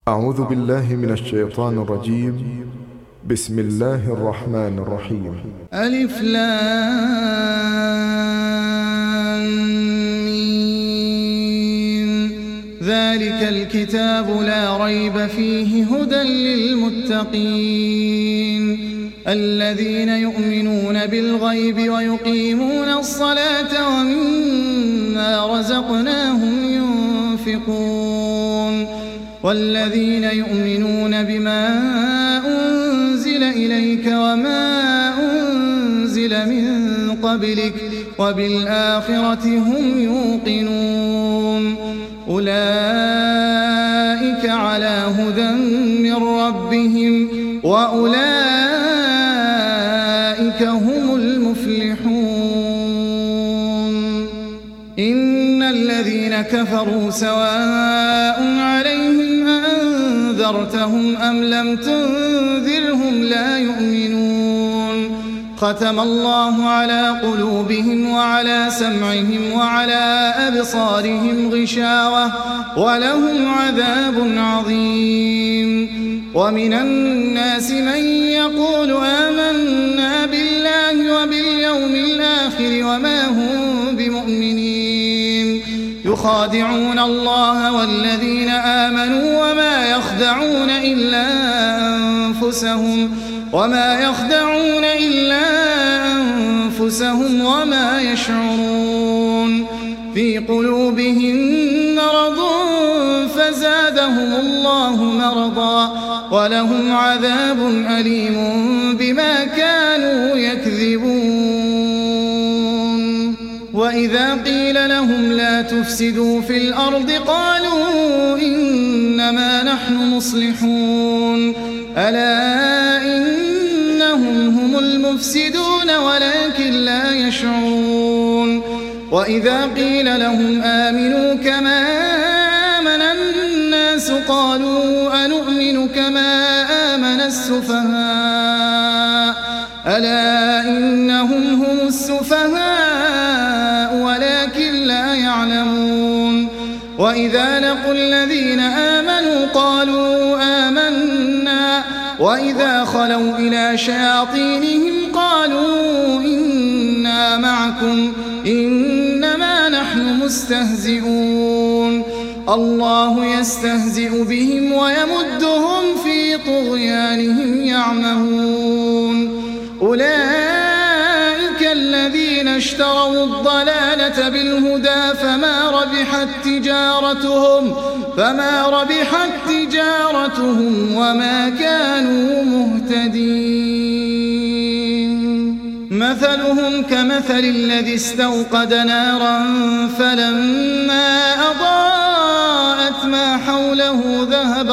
أعوذ بالله من الشيطان الرجيم. بسم الله الرحمن الرحيم. ألف لام ميم. ذلك الكتاب لا ريب فيه هدى للمتقين الذين يؤمنون بالغيب ويقيمون الصلاة ومما رزقناهم ينفقون والذين يؤمنون بما أنزل إليك وما أنزل من قبلك وبالآخرة هم يوقنون أولئك على هدى من ربهم وأولئك هم المفلحون. إن الذين كفروا سواء عليهم أنذرتهم أم لم تنذرهم لا يؤمنون. ختم الله على قلوبهم وعلى سمعهم وعلى أبصارهم غشاوة ولهم عذاب عظيم. ومن الناس من يقول آمنا بالله وباليوم الآخر وما هم بمؤمنين يخادعون الله والذين آمنوا وما يخدعون إلا أنفسهم وما يشعرون. في قلوبهم مرض فزادهم الله مرضا ولهم عذاب أليم بما كانوا يكذبون. وإذا قيل لهم لا تفسدوا في الأرض قالوا إنما نحن مصلحون ألا إنهم هم المفسدون ولكن لا يشعرون. وإذا قيل لهم آمنوا كما آمن الناس قالوا أنؤمن كما آمن السفهاء ألا إنهم هم السفهاء ولكن لا يعلمون. وإذا لقوا الذين آمنوا قالوا آمنا وإذا خلوا إلى شياطينهم قالوا إنا معكم إنما نحن مستهزئون. الله يستهزئ بهم ويمدهم في طغيانهم يعمهون. أولئك الذين اشتروا الضلالة بالهدى فما ربحت تجارتهم وما كانوا مهتدين. مثلهم كمثل الذي استوقد نارا فلما أضاءت ما حوله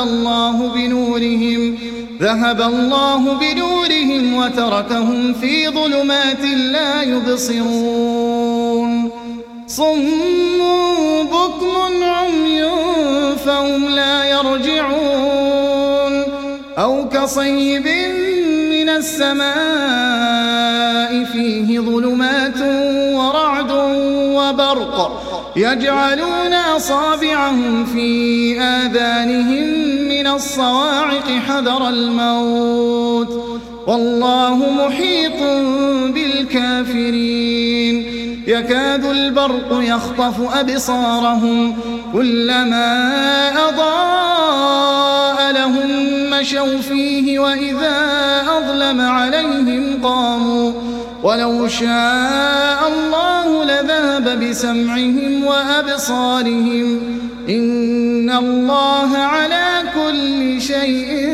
ذهب الله بنورهم وتركهم في ظلمات لا يبصرون. صم بكم عمي فهم لا يرجعون. أو كصيب من السماء فيه ظلمات ورعد وبرق يجعلون أصابعهم في آذانهم من الصواعق حذر الموت والله محيط بالكافرين. يكاد البرق يخطف أبصارهم كلما أضاء لهم مشوا فيه وإذا أظلم عليهم قاموا ولو شاء الله لذهب بسمعهم وأبصارهم إن الله على كل شيء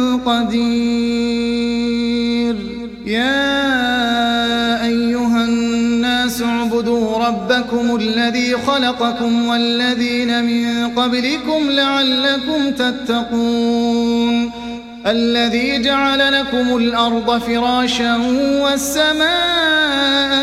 قدير. يا أيها الناس اعبدوا ربكم الذي خلقكم والذين من قبلكم لعلكم تتقون. الذي جعل لكم الأرض فراشا والسماء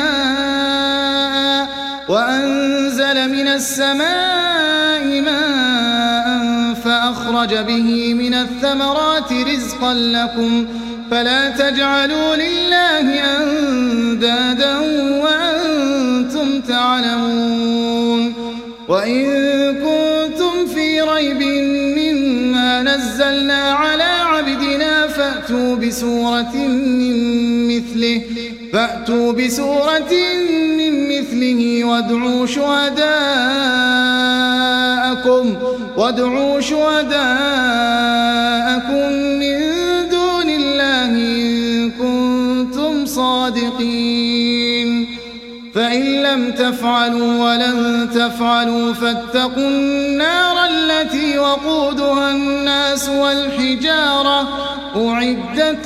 بناء وأنزل من السماء ماء فأخرج به من الثمرات رزقا لكم فلا تجعلوا لله أندادا وأنتم تعلمون. وإن كنتم في ريب مما نزلنا على عبدنا فأتوا بسورة من مثله وادعوا شهداءكم من دون الله إن كنتم صادقين فإن لم تفعلوا ولن تفعلوا فاتقوا النار التي وقودها الناس والحجارة أعدت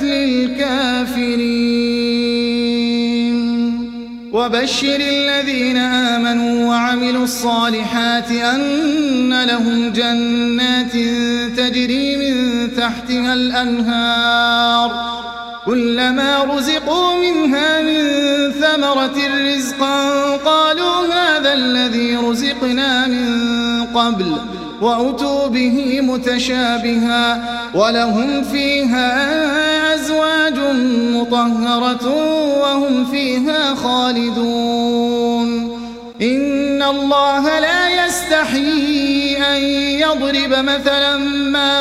للكافرين وبشر الذين آمنوا وعملوا الصالحات أن لهم جنات تجري من تحتها الأنهار كلما رزقوا منها من ثمرة رزقا قالوا هذا الذي رزقنا من قبل وأتوا به متشابها ولهم فيها أزواج مطهرة وهم فيها خالدون إن الله لا يستحيي أن يضرب مثلا ما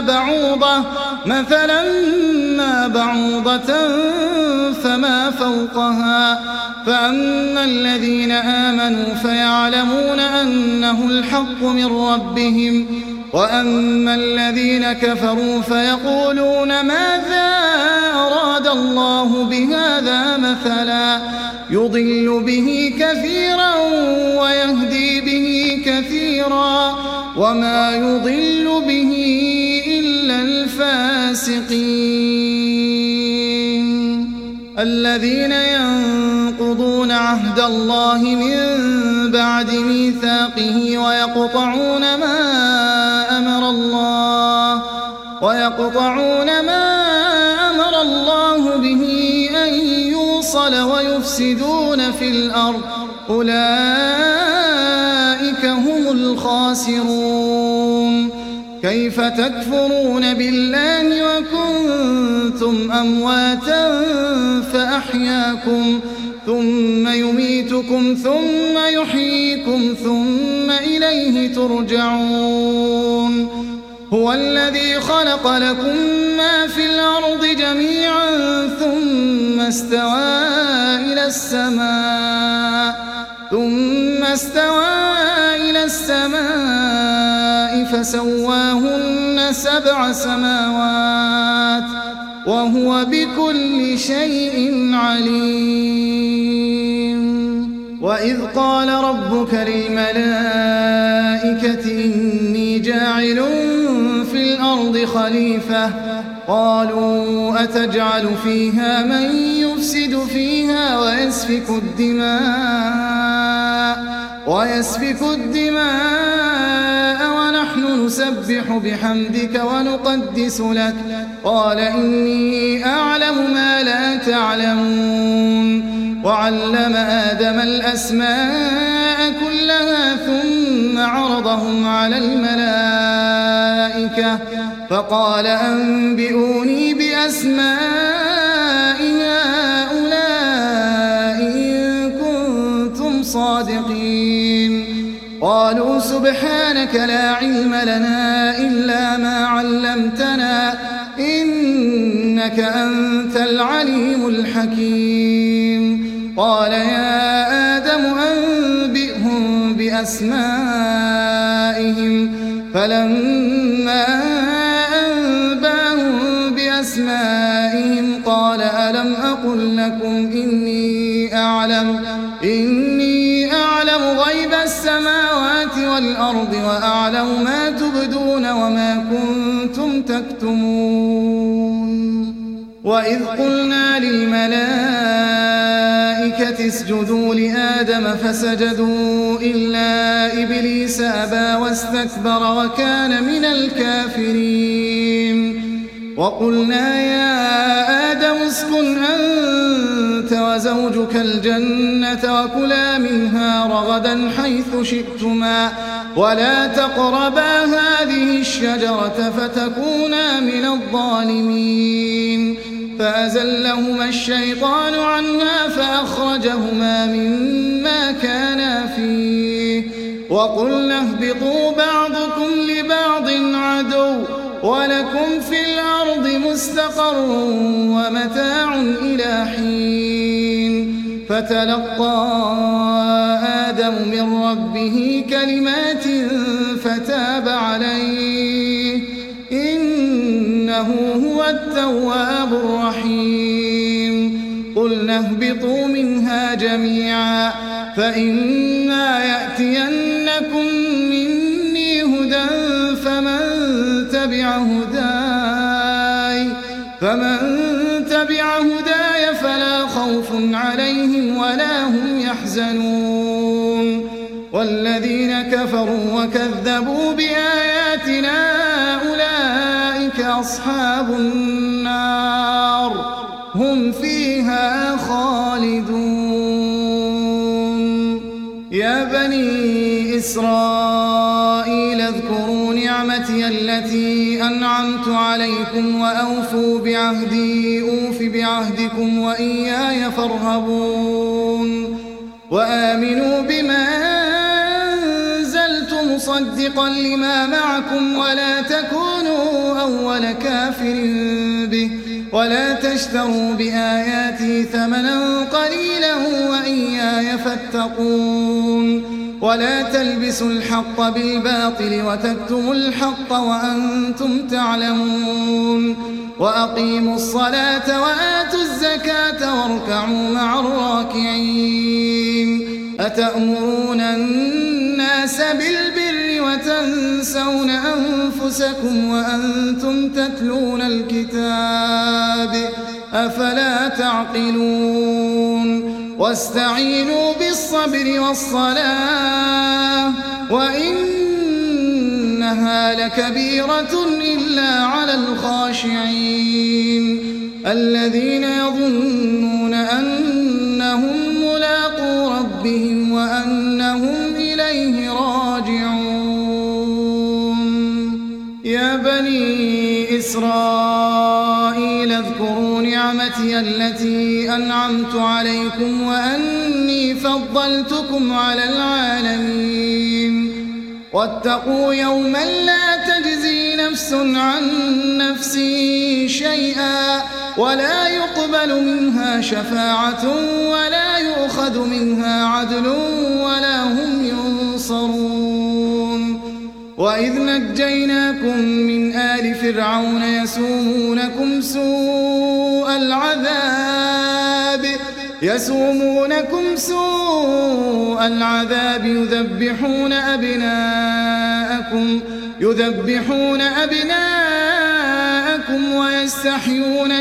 بعوضة فما فوقها فأما الذين آمنوا فيعلمون أنه الحق من ربهم وأما الذين كفروا فيقولون ماذا أراد الله بهذا مثلا يضل به كثيرا ويهدي به كثيرا وما يضل به إلا الفاسقين الذين ينقضون عهد الله من بعد ميثاقه ويقطعون ما أمر الله به أن يوصل ويفسدون في الأرض أولئك هم الخاسرون كيف تكفرون بالله وكنتم أمواتا فأحياكم ثم يميتكم ثم يحييكم ثم إليه ترجعون هو الذي خلق لكم ما في الأرض جميعا ثم استوى إلى السماء فسواهن 7 سماوات وهو بكل شيء عليم وإذ قال ربك للملائكة إني جاعل في الأرض خليفة قالوا أتجعل فيها من يفسد فيها ويسفك الدماء ونحن نسبح بحمدك ونقدس لك قال إني أعلم ما لا تعلمون وعلم آدم الأسماء كلها ثم عرضهم على الملائكة فقال أنبئوني بأسماء هؤلاء إن كنتم صادقين قالوا سبحانك لا علم لنا إلا ما علمتنا إنك أنت العليم الحكيم قال يا آدم أنبئهم بأسمائهم فلما أنبأهم بأسمائهم قال ألم أقل لكم إني أعلم غيب السماوات والأرض وأعلم ما تبدون وما كنتم تكتمون وإذ قلنا للملائكة اسجدوا لآدم فسجدوا إلا إبليس أبى واستكبر وكان من الكافرين وقلنا يا آدم اسكن أنت وزوجك الجنة وكلا منها رغدا حيث شئتما ولا تقربا هذه الشجرة فتكونا من الظالمين فأزلهما الشيطان عنها فأخرجهما مما كانا فيه وقلنا اهبطوا بعضكم لبعض عدو ولكم في الأرض مستقر ومتاع إلى حين فتلقى آدم من ربه كلمات فتاب عليه إنه هو التواب الرحيم قلنا اهبطوا منها جميعا فإما يأتينكم مني هدى فمن تبع هداي فلا خوف عليهم ولا هم يحزنون والذين كفروا وكذبوا بآياتنا أولئك أصحاب النار هم فيها خالدون يا بني إسرائيل اذكروا نعمتي التي أنعمت عليكم وأوفوا بعهدي أوف بعهدكم وإياي فارهبون وآمنوا بما أنزلت مصدقا لما معكم ولا تكونوا أول كافر به ولا تشتروا بآياتي ثمنا قليلا وإياي فاتقون ولا تلبسوا الحق بالباطل وتكتموا الحق وأنتم تعلمون وأقيموا الصلاة وآتوا الزكاة واركعوا مع الراكعين أتأمرون الناس بالبر وتنسون أنفسكم وأنتم تتلون الكتاب أفلا تعقلون واستعينوا بالصبر والصلاة وإنها لكبيرة إلا على الخاشعين الذين يظنون أنهم ملاقو ربهم وأنهم إليه راجعون يا بني إسرائيل اذكروا نعمتي التي أنعمت عليكم وأني فضلتكم على العالمين واتقوا يوما لا تجزي نفس عن نفس شيئا ولا يقبل منها شفاعة ولا يؤخذ منها عدل ولا هم ينصرون وإذ نجيناكم من آل فرعون يسومونكم سوء العذاب يذبحون أبناءكم ويستحيون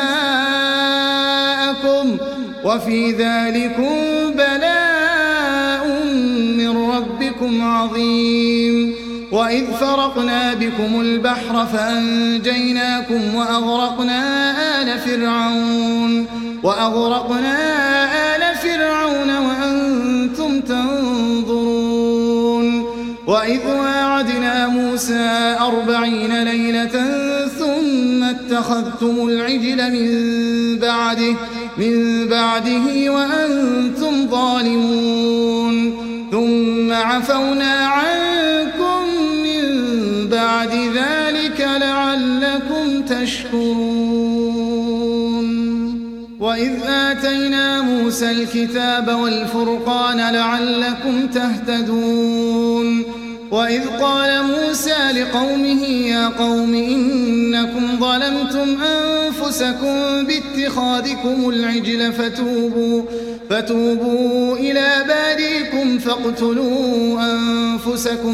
نساءكم وفي ذلكم بلاء من ربكم عظيم وإذ فرقنا بكم البحر فأنجيناكم وأغرقنا آل فرعون وأنتم تنظرون وإذ واعدنا موسى 40 ليلة ثم اتخذتم العجل من بعده وأنتم ظالمون ثم عفونا عنكم من بعد ذلك لعلكم تشكرون وإذ آتينا موسى الكتاب والفرقان لعلكم تهتدون وإذ قال موسى لقومه يا قوم إنكم ظلمتم أنفسكم باتخاذكم العجل فتوبوا إلى بارئكم فاقتلوا أنفسكم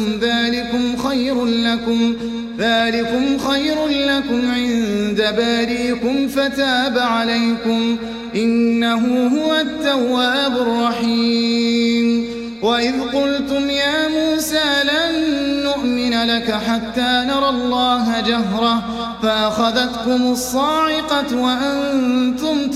ذلكم خير لكم عند بارئكم فتاب عليكم إنه هو التواب الرحيم وإذ قلتم يا موسى لن نؤمن لك حتى نرى الله جهرة فأخذتكم الصاعقة وأنتم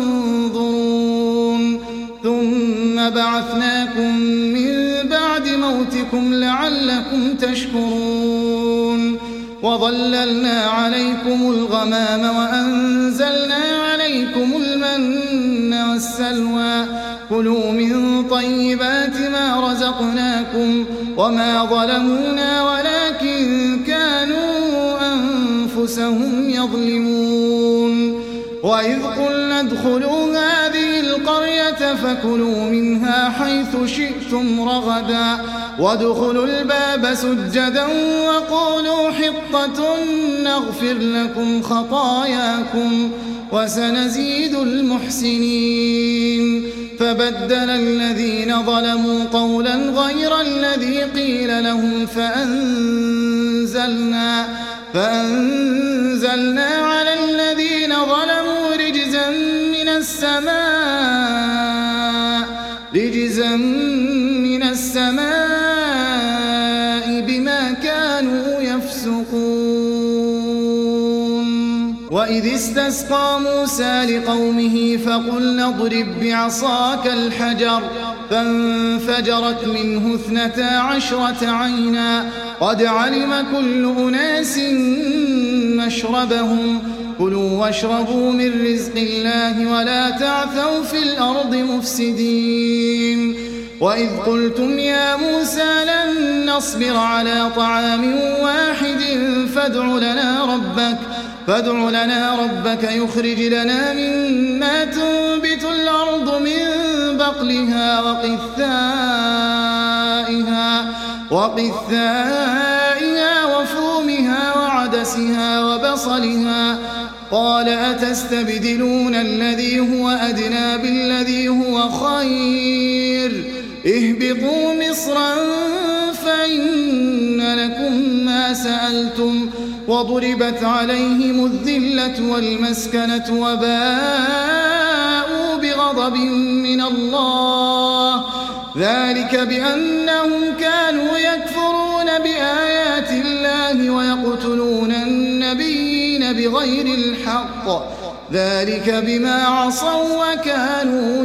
تنظرون ثم بعثناكم من بعد موتكم لعلكم تشكرون وظللنا عليكم الغمام وأنزلنا عليكم المن والسلوى كلوا من طيبات ما رزقناكم وما ظلمونا ولكن كانوا أنفسهم يظلمون وإذ قلنا ادخلوا هذه القرية فكلوا منها حيث شئتم رغدا وادخلوا الباب سجدا وقولوا حطة نغفر لكم خطاياكم وسنزيد المحسنين فبدل الذين ظلموا قولا غير الذي قيل لهم فأنزلنا على الذين ظلموا رجزا من السماء بما كانوا يفسقون وإذ استسقى موسى لقومه فقلنا اضرب بعصاك الحجر فانفجرت منه 12 عينا قد علم كل أناس مشربهم كلوا واشربوا من رزق الله ولا تعثوا في الأرض مفسدين وإذ قلتم يا موسى لن نصبر على طعام واحد فادع لنا ربك يخرج لنا مما تنبت الأرض من بقلها وقثائها وفومها وعدسها وبصلها قال أتستبدلون الذي هو أدنى بالذي هو خير اهبطوا مصرا فإن لكم ما سألتم وضربت عليهم الذلة والمسكنة وباءوا بغضب من الله ذلك بأنهم كانوا يكفرون بآيات الله ويقتلون النبيين بغير الحق ذلك بما عصوا وكانوا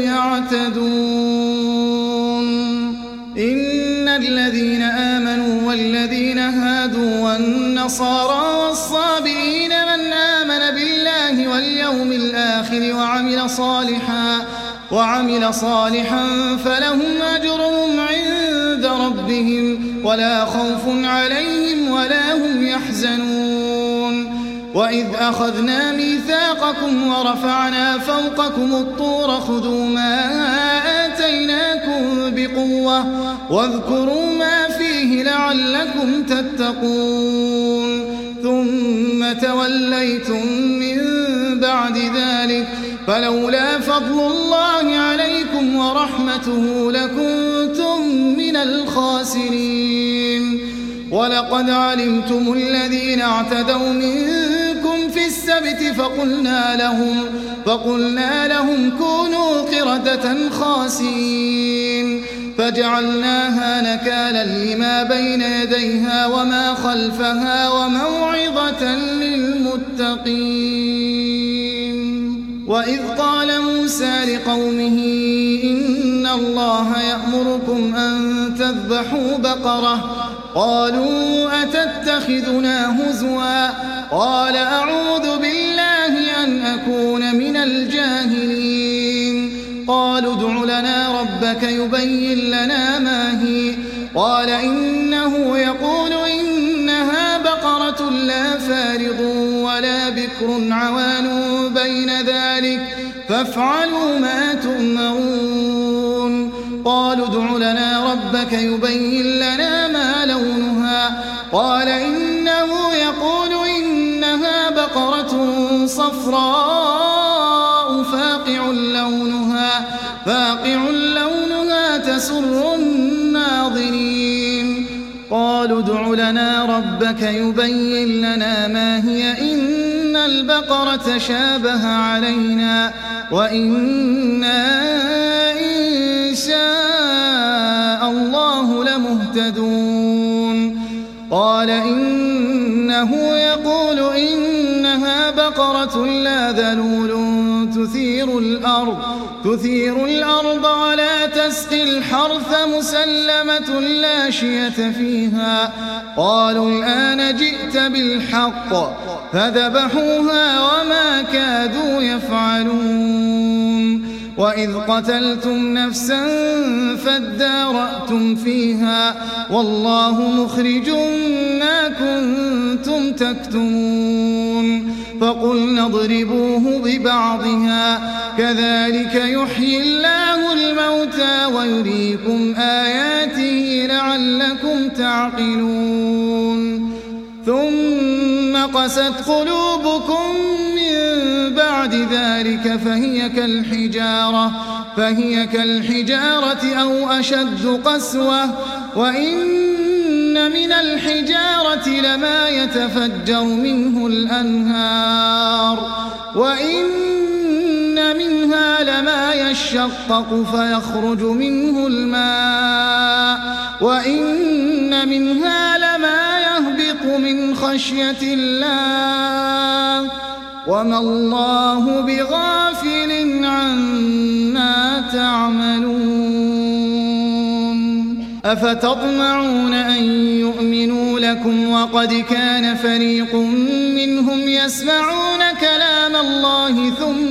يعتدون إن الذين آمنوا والذين هادوا والنصارى والصابئين من آمن بالله واليوم الآخر وعمل صالحا فلهم أجرهم عند ربهم ولا خوف عليهم ولا هم يحزنون وإذ أخذنا ميثاقكم ورفعنا فوقكم الطور خذوا ما آتيناكم بقوة واذكروا ما فيه لعلكم تتقون ثم توليتم من بعد ذلك فلولا فضل الله عليكم ورحمته لكنتم من الخاسرين ولقد علمتم الذين اعتدوا منكم في السبت فقلنا لهم كونوا قردة خاسئين فجعلناها نكالا لما بين يديها وما خلفها وموعظة للمتقين وإذ قال موسى لقومه إن الله يأمركم أن تذبحوا بقرة قالوا أتتخذنا هزوا قال أعوذ بالله أن أكون من الجاهلين قالوا ادع لنا ربك يبين لنا ما هي قال إنه يقول إنها بقرة لا فارض ولا بكر عوان بين ذلك فافعلوا ما تؤمرون قالوا ادع لنا ربك يبين لنا ما لونها قال إنه يقول إنها بقرة صفراء فاقع لونها تسر الناظرين قالوا ادع لنا ربك يبين لنا ما هي إن البقرة شابه علينا وإنا إن شاء الله لمهتدون قال إنه يقول إنها بقرة لا ذلول تثير الأرض ولا تسقي الحرث مسلمة لا شية فيها قالوا الآن جئت بالحق فذبحوها وما كادوا يفعلون وإذ قتلتم نفسا فادارأتم فيها والله مخرج ما كنتم تكتمون فقلنا اضربوه ببعضها كذلك يحيي الله الموتى ويريكم آياته لعلكم تعقلون ثم قست قلوبكم من بعد ذلك فهي كالحجارة أو أشد قسوة وإن من الحجارة لما يتفجر منه الأنهار وإن منها لما يشقق فيخرج منه الماء وإن منها لما يهبط من خشية الله وما الله بغافل عما تعملون أفتطمعون أن يؤمنوا لكم وقد كان فريق منهم يسمعون كلام الله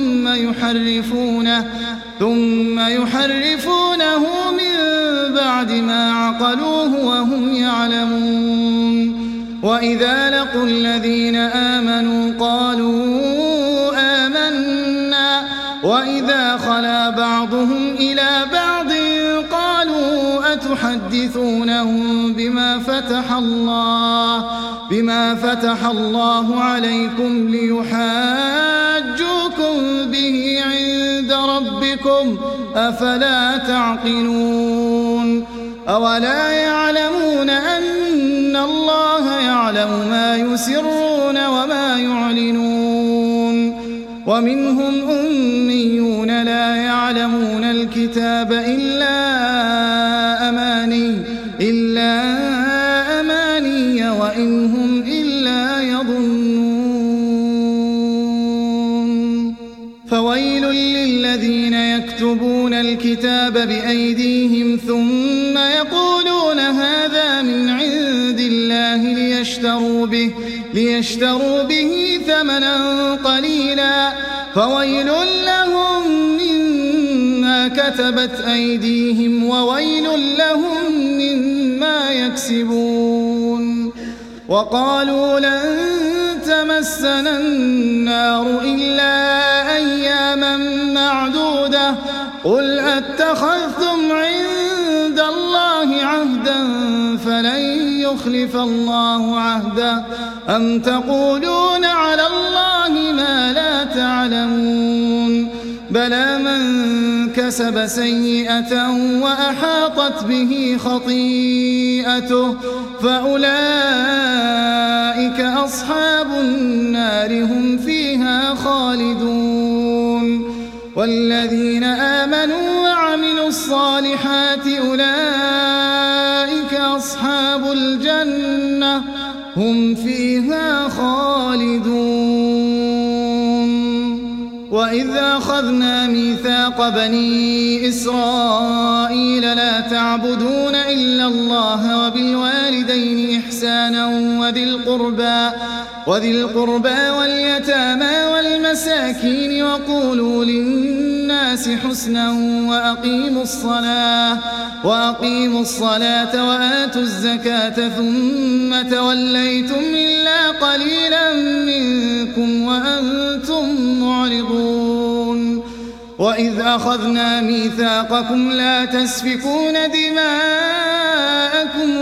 ثم يحرفونه من بعد ما عقلوه وهم يعلمون وإذا لقوا الذين آمنوا قالوا آمنا وإذا خلا بعضهم إلى بعض قالوا أتحدثونهم بما فتح الله عليكم ليحاجوكم به عند ربكم أفلا تعقلون أولا يعلمون أن الله يعلم ما يسرون وما يعلنون ومنهم أميون لا يعلمون الكتاب إلا أماني وإن هم إلا يظنون فويل للذين يكتبون الكتاب بأيديهم ثم يقولون هذا من عند الله ليشتروا به ثمنا قليلا فويل لهم مما كتبت أيديهم وويل لهم مما يكسبون وقالوا لن تمسنا النار إلا أياما معدودة قل أتخذتم عند الله عهدا فلن يخلف الله عهده أم تقولون على الله ما لا تعلمون بلى من كسب سيئة وأحاطت به خطيئته فأولئك أصحاب النار هم فيها خالدون والذين آمنوا وعملوا الصالحات أولئك أصحاب الجنة هم فيها خالدون وإذ أخذنا ميثاق بني إسرائيل لا تعبدون إلا الله وبالوالدين إحسانا وذي القربى واليتامى والمساكين وقولوا للناس حسنا وأقيموا الصلاة وآتوا الزكاة ثم توليتم إلا قليلا منكم وأنتم معرضون وإذ أخذنا ميثاقكم لا تسفكون دماءكم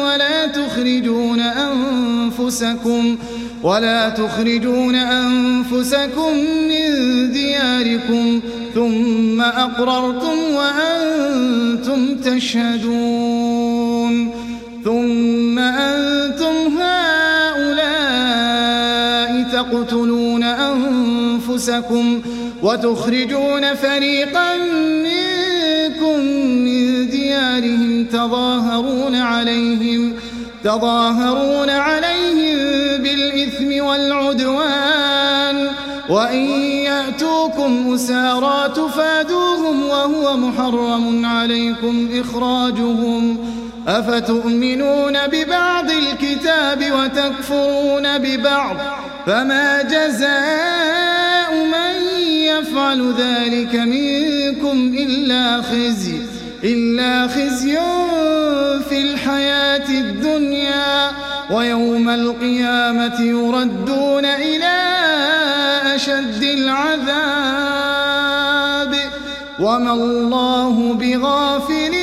ولا تخرجون أنفسكم من دياركم ثم أقررتم وأنتم تشهدون ثم أنتم هؤلاء تقتلون أنفسكم وتخرجون فريقا منكم من ديارهم تظاهرون عليهم بالإثم والعدوان وإن يأتوكم أسارى تفادوهم وهو محرم عليكم إخراجهم أفتؤمنون ببعض الكتاب وتكفرون ببعض فما جزاء من يفعل ذلك منكم إلا خزي في الحياة الدنيا ويوم القيامة يردون إلى أشد العذاب وما الله بغافل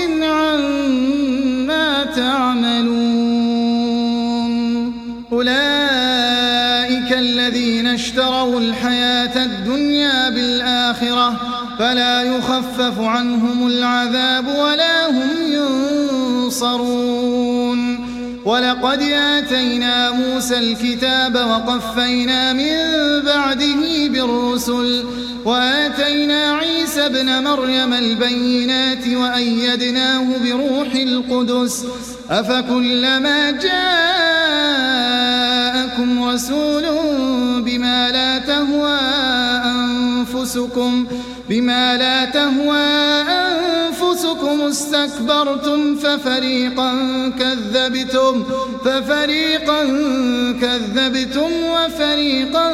عما تعملون أولئك الذين اشتروا الحياة الدنيا بالآخرة فلا يخفف عنهم العذاب ولا هم ينصرون ولقد آتينا موسى الكتاب وقفينا من بعده بالرسل وآتينا عيسى ابن مريم البينات وأيدناه بروح القدس أفكلما جاءكم رسول بما لا تهوى أنفسكم استكبرتم ففريقا كذبتم وفريقا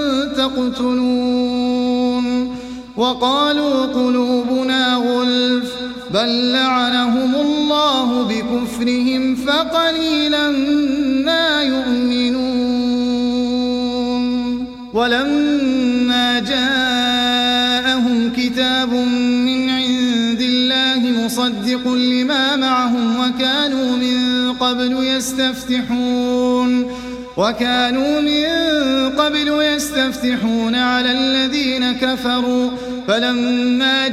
تقتلون وقالوا قلوبنا غلف بل لعنهم الله بكفرهم فقليلا ما يؤمنون ولما جاءهم كتاب من عند الله مصدق لما معهم وكانوا من قبل يستفتحون على الذين كفروا فلما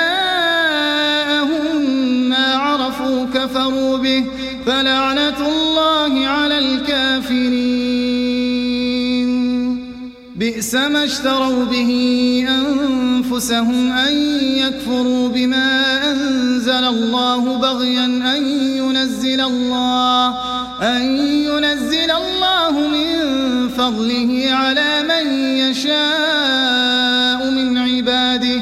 جاءهم ما عرفوا كفروا به فلعنة الله على الكافرين بئس ما اشتروا به أنفسهم أن يكفروا بما أنزل الله بغيا أن ينزل الله من فضله على من يشاء من عباده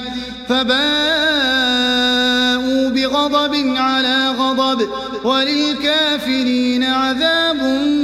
فباءوا بغضب على غضب وللكافرين عذاب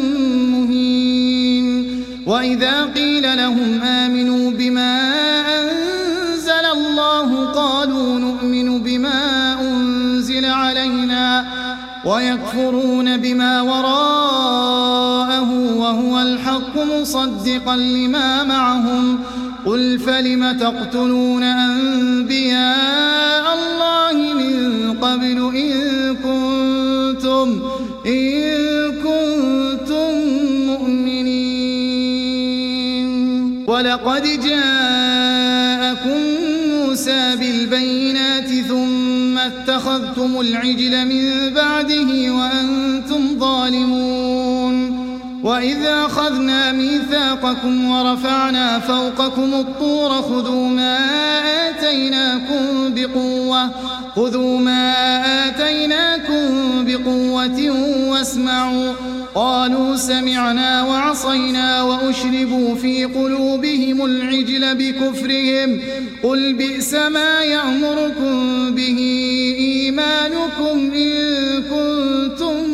مهين وإذا قيل لهم آمنوا بما أنزل الله قالوا نؤمن بما أنزل علينا ويكفرون بما وراءه وهو الحق مصدقا لما معهم قل فلم تقتلون أنبياء الله من قبل إن كنتم مؤمنين ولقد جاءكم موسى بالبينات ثم اتخذتم العجل من بعده وأنتم ظالمون وإذا أخذنا ميثاقكم ورفعنا فوقكم الطور خذوا ما آتيناكم بقوة واسمعوا قالوا سمعنا وعصينا وأشربوا في قلوبهم العجل بكفرهم قل بئس ما يأمركم به إيمانكم إن كنتم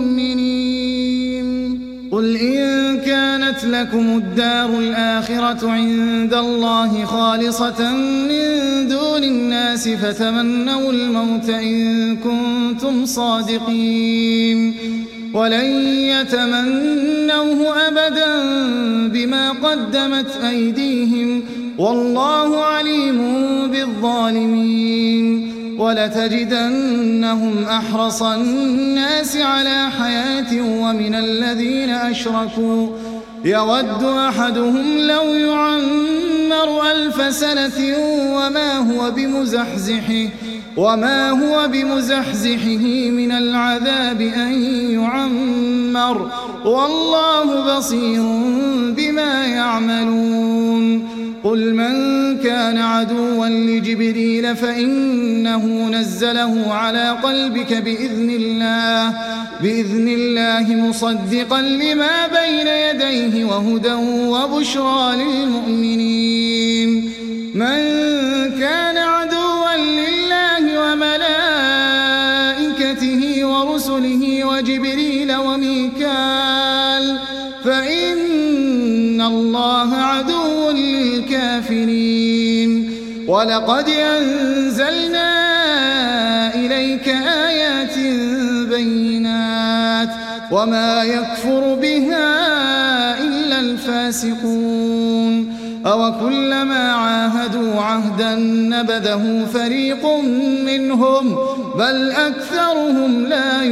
مؤمنين قل إن كانت لكم الدار الآخرة عند الله خالصة من دون الناس فتمنوا الموت إن كنتم صادقين ولن يتمنوه أبدا بما قدمت أيديهم والله عليم بالظالمين ولتجدنهم أحرص الناس على حياة ومن الذين أشركوا يود أحدهم لو يعمر 1000 سنة وما هو بمزحزحه من العذاب أن يعمر والله بصير بما يعملون قل من كان عدوا لجبريل فإنه نزله على قلبك بإذن الله مصدقا لما بين يديه وهدى وبشرى للمؤمنين من كان عدوا لله وملائكته ورسله وجبريل وميكال فإن الله عدو للكافرين ولقد أنزلنا إليك آيات بينات وما يكفر بها إلا الفاسقون أوكلما عاهدوا عهدا نبذه فريق منهم بل أكثرهم لا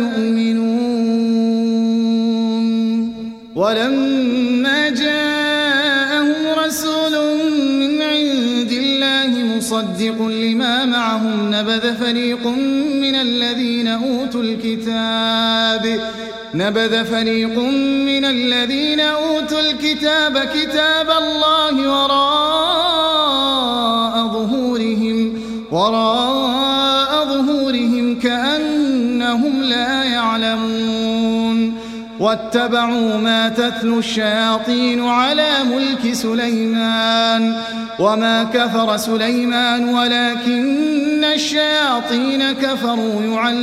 يؤمنون ولما جاءهم رسول من عند الله مصدق لما معهم نبذ فريق من الذين أوتوا الكتاب كتاب الله وراء ظهورهم كأنهم لا يعلمون واتبعوا ما تتلو الشياطين على ملك سليمان وما كفر سليمان ولكن الشياطين كفروا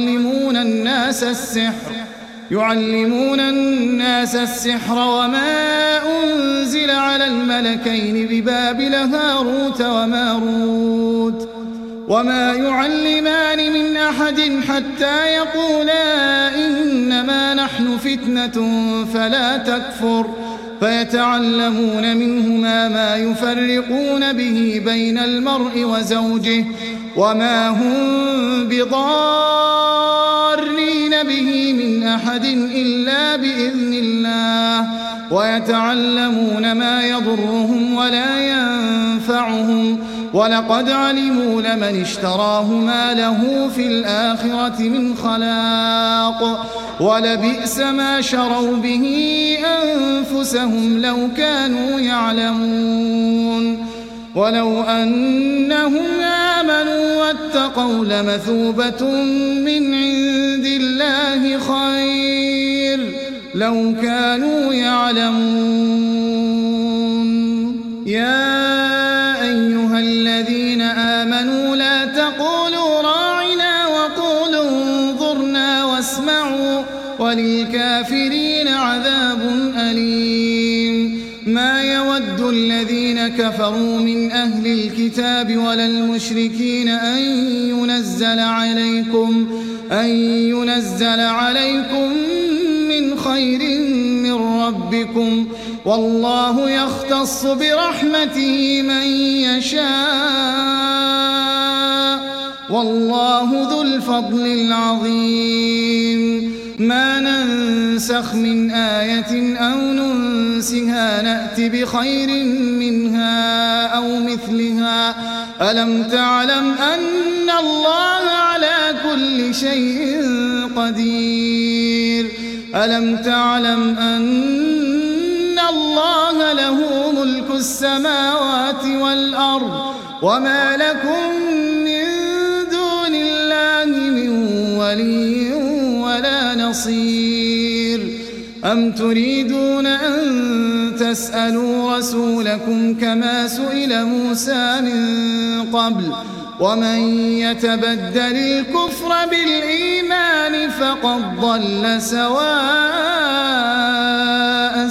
يعلمون الناس السحر وما أنزل على الملكين ببابل هاروت وماروت وما يعلمان من أحد حتى يقولا إنما نحن فتنة فلا تكفر فيتعلمون منهما ما يفرقون به بين المرء وزوجه وما هم بضارين به من أحد إلا بإذن الله ويتعلمون ما يضرهم ولا ينفعهم ولقد علموا لمن اشتراه ما له في الآخرة من خلاق ولبئس ما شروا به أنفسهم لو كانوا يعلمون ولو أنهم آمنوا واتقوا لمثوبة من عند الله خير لو كانوا يعلمون يا أيها الذين آمنوا لا تقولوا راعنا وقولوا انظرنا واسمعوا وللكافرين عذاب أليم ما يود الذين كفروا من أهل الكتاب ولا المشركين أن ينزل عليكم من خير من ربكم والله يختص برحمته من يشاء والله ذو الفضل العظيم ما ننسخ من آية أو ننسها نأت بخير منها أو مثلها ألم تعلم أن الله على كل شيء قدير ألم تعلم أن الله له ملك السماوات والأرض وما لكم من دون الله من ولي ولا نصير أم تريدون أن تسألوا رسولكم كما سئل موسى من قبل ومن يتبدل الكفر بالإيمان فقد ضل سواء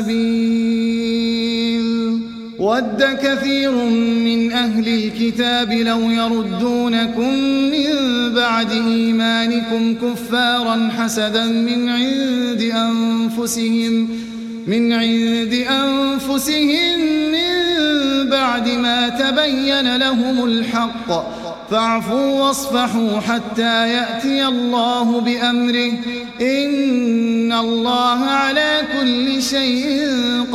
السبيل ود كثير من أهل الكتاب لو يردونكم من بعد إيمانكم كفارا حسدا من عند أنفسهم من بعد ما تبين لهم الحق فاعفوا واصفحوا حتى يأتي الله بأمره إن الله على كل شيء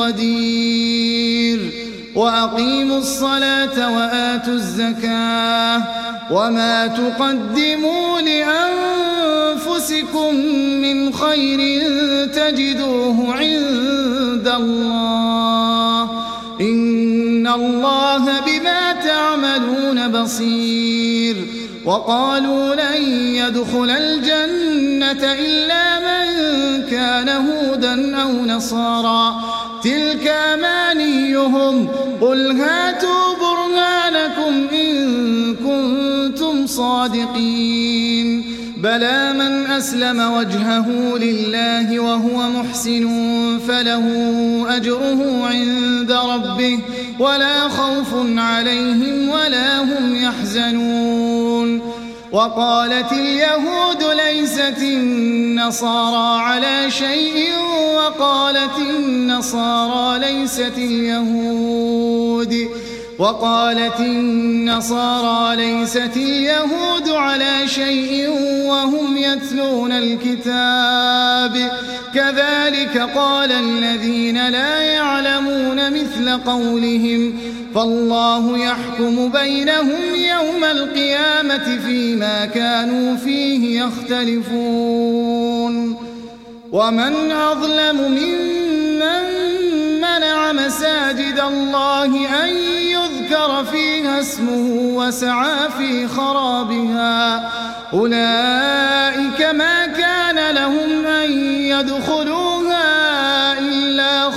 قدير وأقيموا الصلاة وآتوا الزكاة وما تقدموا لأنفسكم من خير تجدوه عند الله إن الله بما تعملون بصير وقالوا لن يدخل الجنة إلا من كان هودا أو نصارى تلك أمانيهم قل هاتوا برهانكم إن كنتم صادقين بلى من أسلم وجهه لله وهو محسن فله أجره عند ربه ولا خوف عليهم ولا هم يحزنون وقالت اليهود ليست النصارى على شيء وقالت النصارى ليست اليهود على شيء وهم يتلون الكتاب كذلك قال الذين لا يعلمون مثل قولهم فالله يحكم بينهم يوم القيامة فيما كانوا فيه يختلفون ومن أظلم ممن منع مساجد الله أن يذكر فيها اسمه وسعى في خرابها أولئك ما كان لهم أن يدخلوها إلا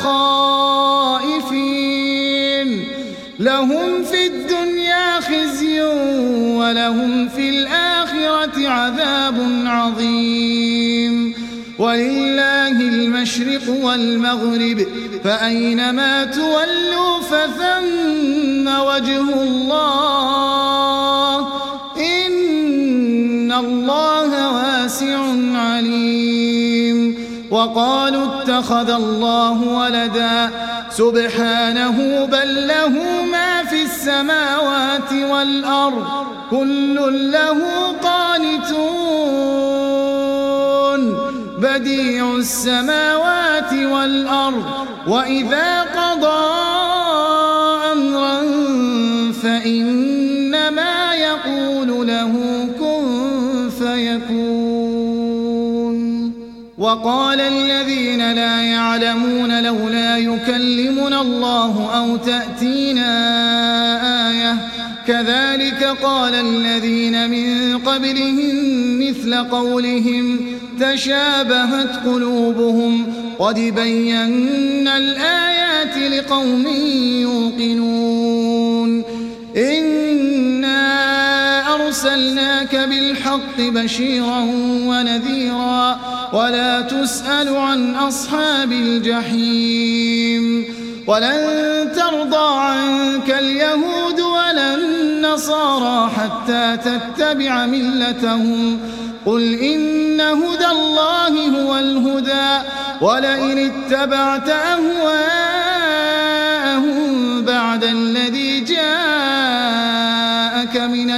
خائفين لهم في الدنيا خزي ولهم في الآخرة عذاب عظيم ولله المشرق والمغرب فأينما تولوا فثم وجه الله إن الله واسع عليم وقالوا اتخذ الله ولدا سبحانه بل له ما في السماوات والأرض كل له قانتون بديع السماوات والأرض وإذا قضى أمرا فإنما يقول له كن فيكون وقال الذين لا يعلمون لولا يكلمنا الله أو تأتينا آية كذلك قال الذين من قبلهم مثل قولهم تشابهت قلوبهم قد بينا الآيات لقوم يوقنون إنا أرسلناك بالحق بشيرا ونذيرا ولا تسأل عن أصحاب الجحيم ولن ترضى عنك اليهود ولا النصارى حتى تتبع ملتهم قل إن هدى الله هو الهدى ولئن اتبعت أهواءهم بعد الذي جاءك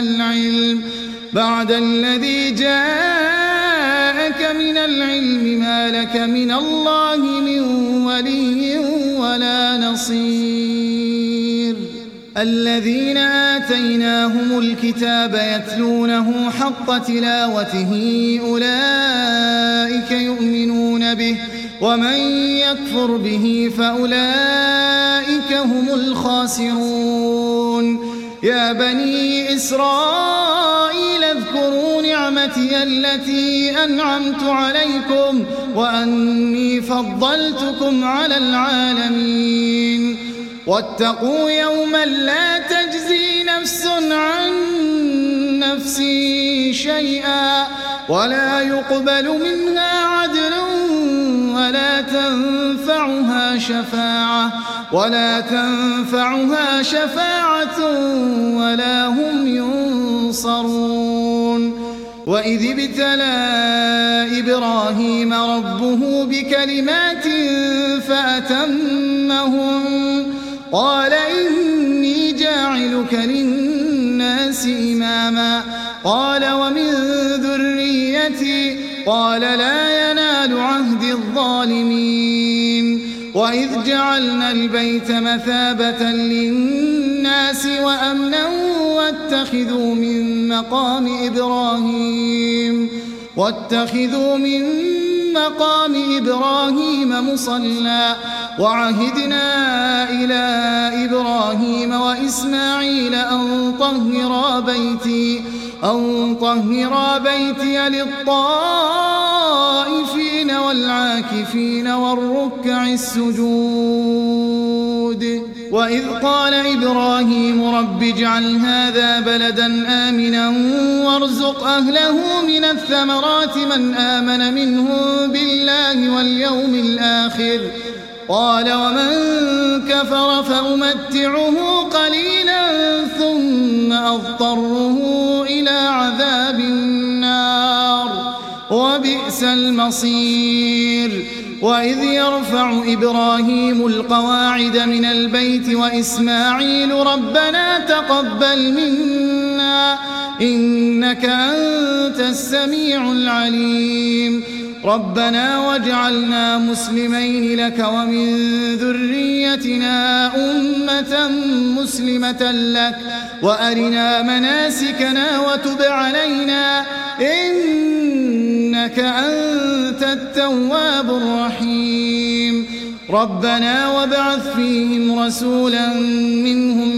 من العلم ما لك من الله من ولي ولا نصير الذين آتيناهم الكتاب يتلونه حق تلاوته أولئك يؤمنون به ومن يكفر به فأولئك هم الخاسرون يا بني إسرائيل اذكروا نعمتي التي أنعمت عليكم وأني فضلتكم على العالمين واتقوا يوما لا تجزي نفس عن نفس شيئا ولا يقبل منها عدل ولا تنفعها شفاعة ولا هم ينصرون وإذ ابتلى إبراهيم ربه بكلمات فأتمهم قال إني جاعلك للناس إماما قال ومن ذريتي قال لا ينال عهد الظالمين وإذ جعلنا البيت مثابة للناس وأمنا واتخذوا من مقام إبراهيم مصلى وعهدنا إلى إبراهيم وإسماعيل أن طهرا بيتي للطائفين والعاكفين والركع السجود وإذ قال إبراهيم رب اجعل هذا بلدا آمنا وارزق أهله من الثمرات من آمن منهم بالله واليوم الآخر قال ومن كفر فأمتعه قليلا ثم أضطره إلى عذاب النار وبئس المصير وإذ يرفع إبراهيم القواعد من البيت وإسماعيل ربنا تقبل منا إنك أنت السميع العليم ربنا واجعلنا مسلمين لك ومن ذريتنا أمة مسلمة لك وأرنا مناسكنا وتب علينا إنك أنت التواب الرحيم ربنا وابعث فيهم رسولا منهم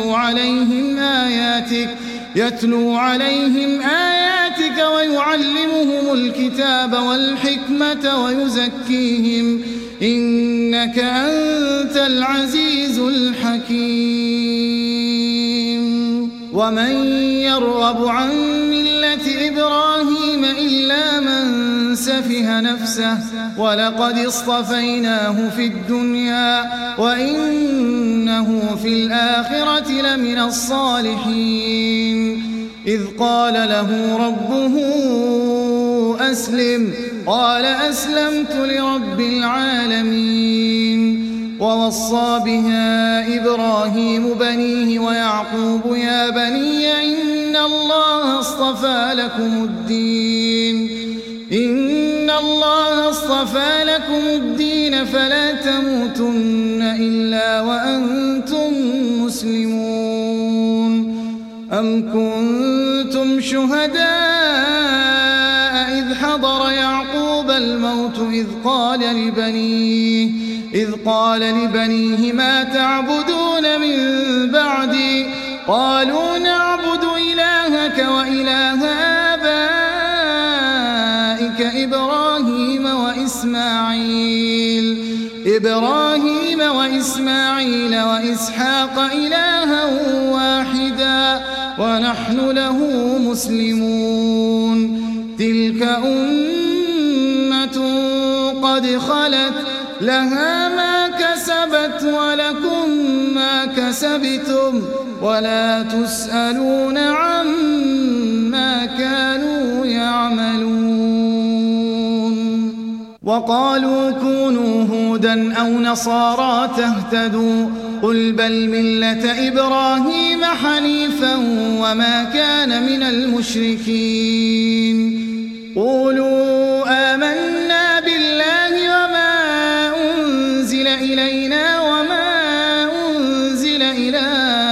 يتلو عليهم آياتك ويعلمهم الكتاب والحكمة ويزكيهم إنك أنت العزيز الحكيم ومن يرغب عن ملة إبراهيم إلا من سفه نفسه ولقد اصطفيناه في الدنيا وإنه في الآخرة لمن الصالحين إذ قال له ربه أسلم قال أسلمت لرب العالمين ووصى بها إبراهيم بنيه ويعقوب يا بني إن الله اصطفى لكم الدين فلا تموتن إلا وأنتم مسلمون أم كنتم شهداء إذ حضر يعقوب الموت إذ قال لبنيه ما تعبدون من بعدي قالوا نعبد إلهك وإله آبائك إبراهيم وإسماعيل وإسحاق إلها واحدا ونحن له مسلمون تلك أمة قد خلت لها ما كسبت ولكم ما كسبتم ولا تسألون عما كانوا يعملون وقالوا كونوا هودا أو نصارى تهتدوا قل بل ملة إبراهيم حنيفا وما كان من المشركين قولوا آمنا بالله وما أنزل إلينا وما أنزل إلى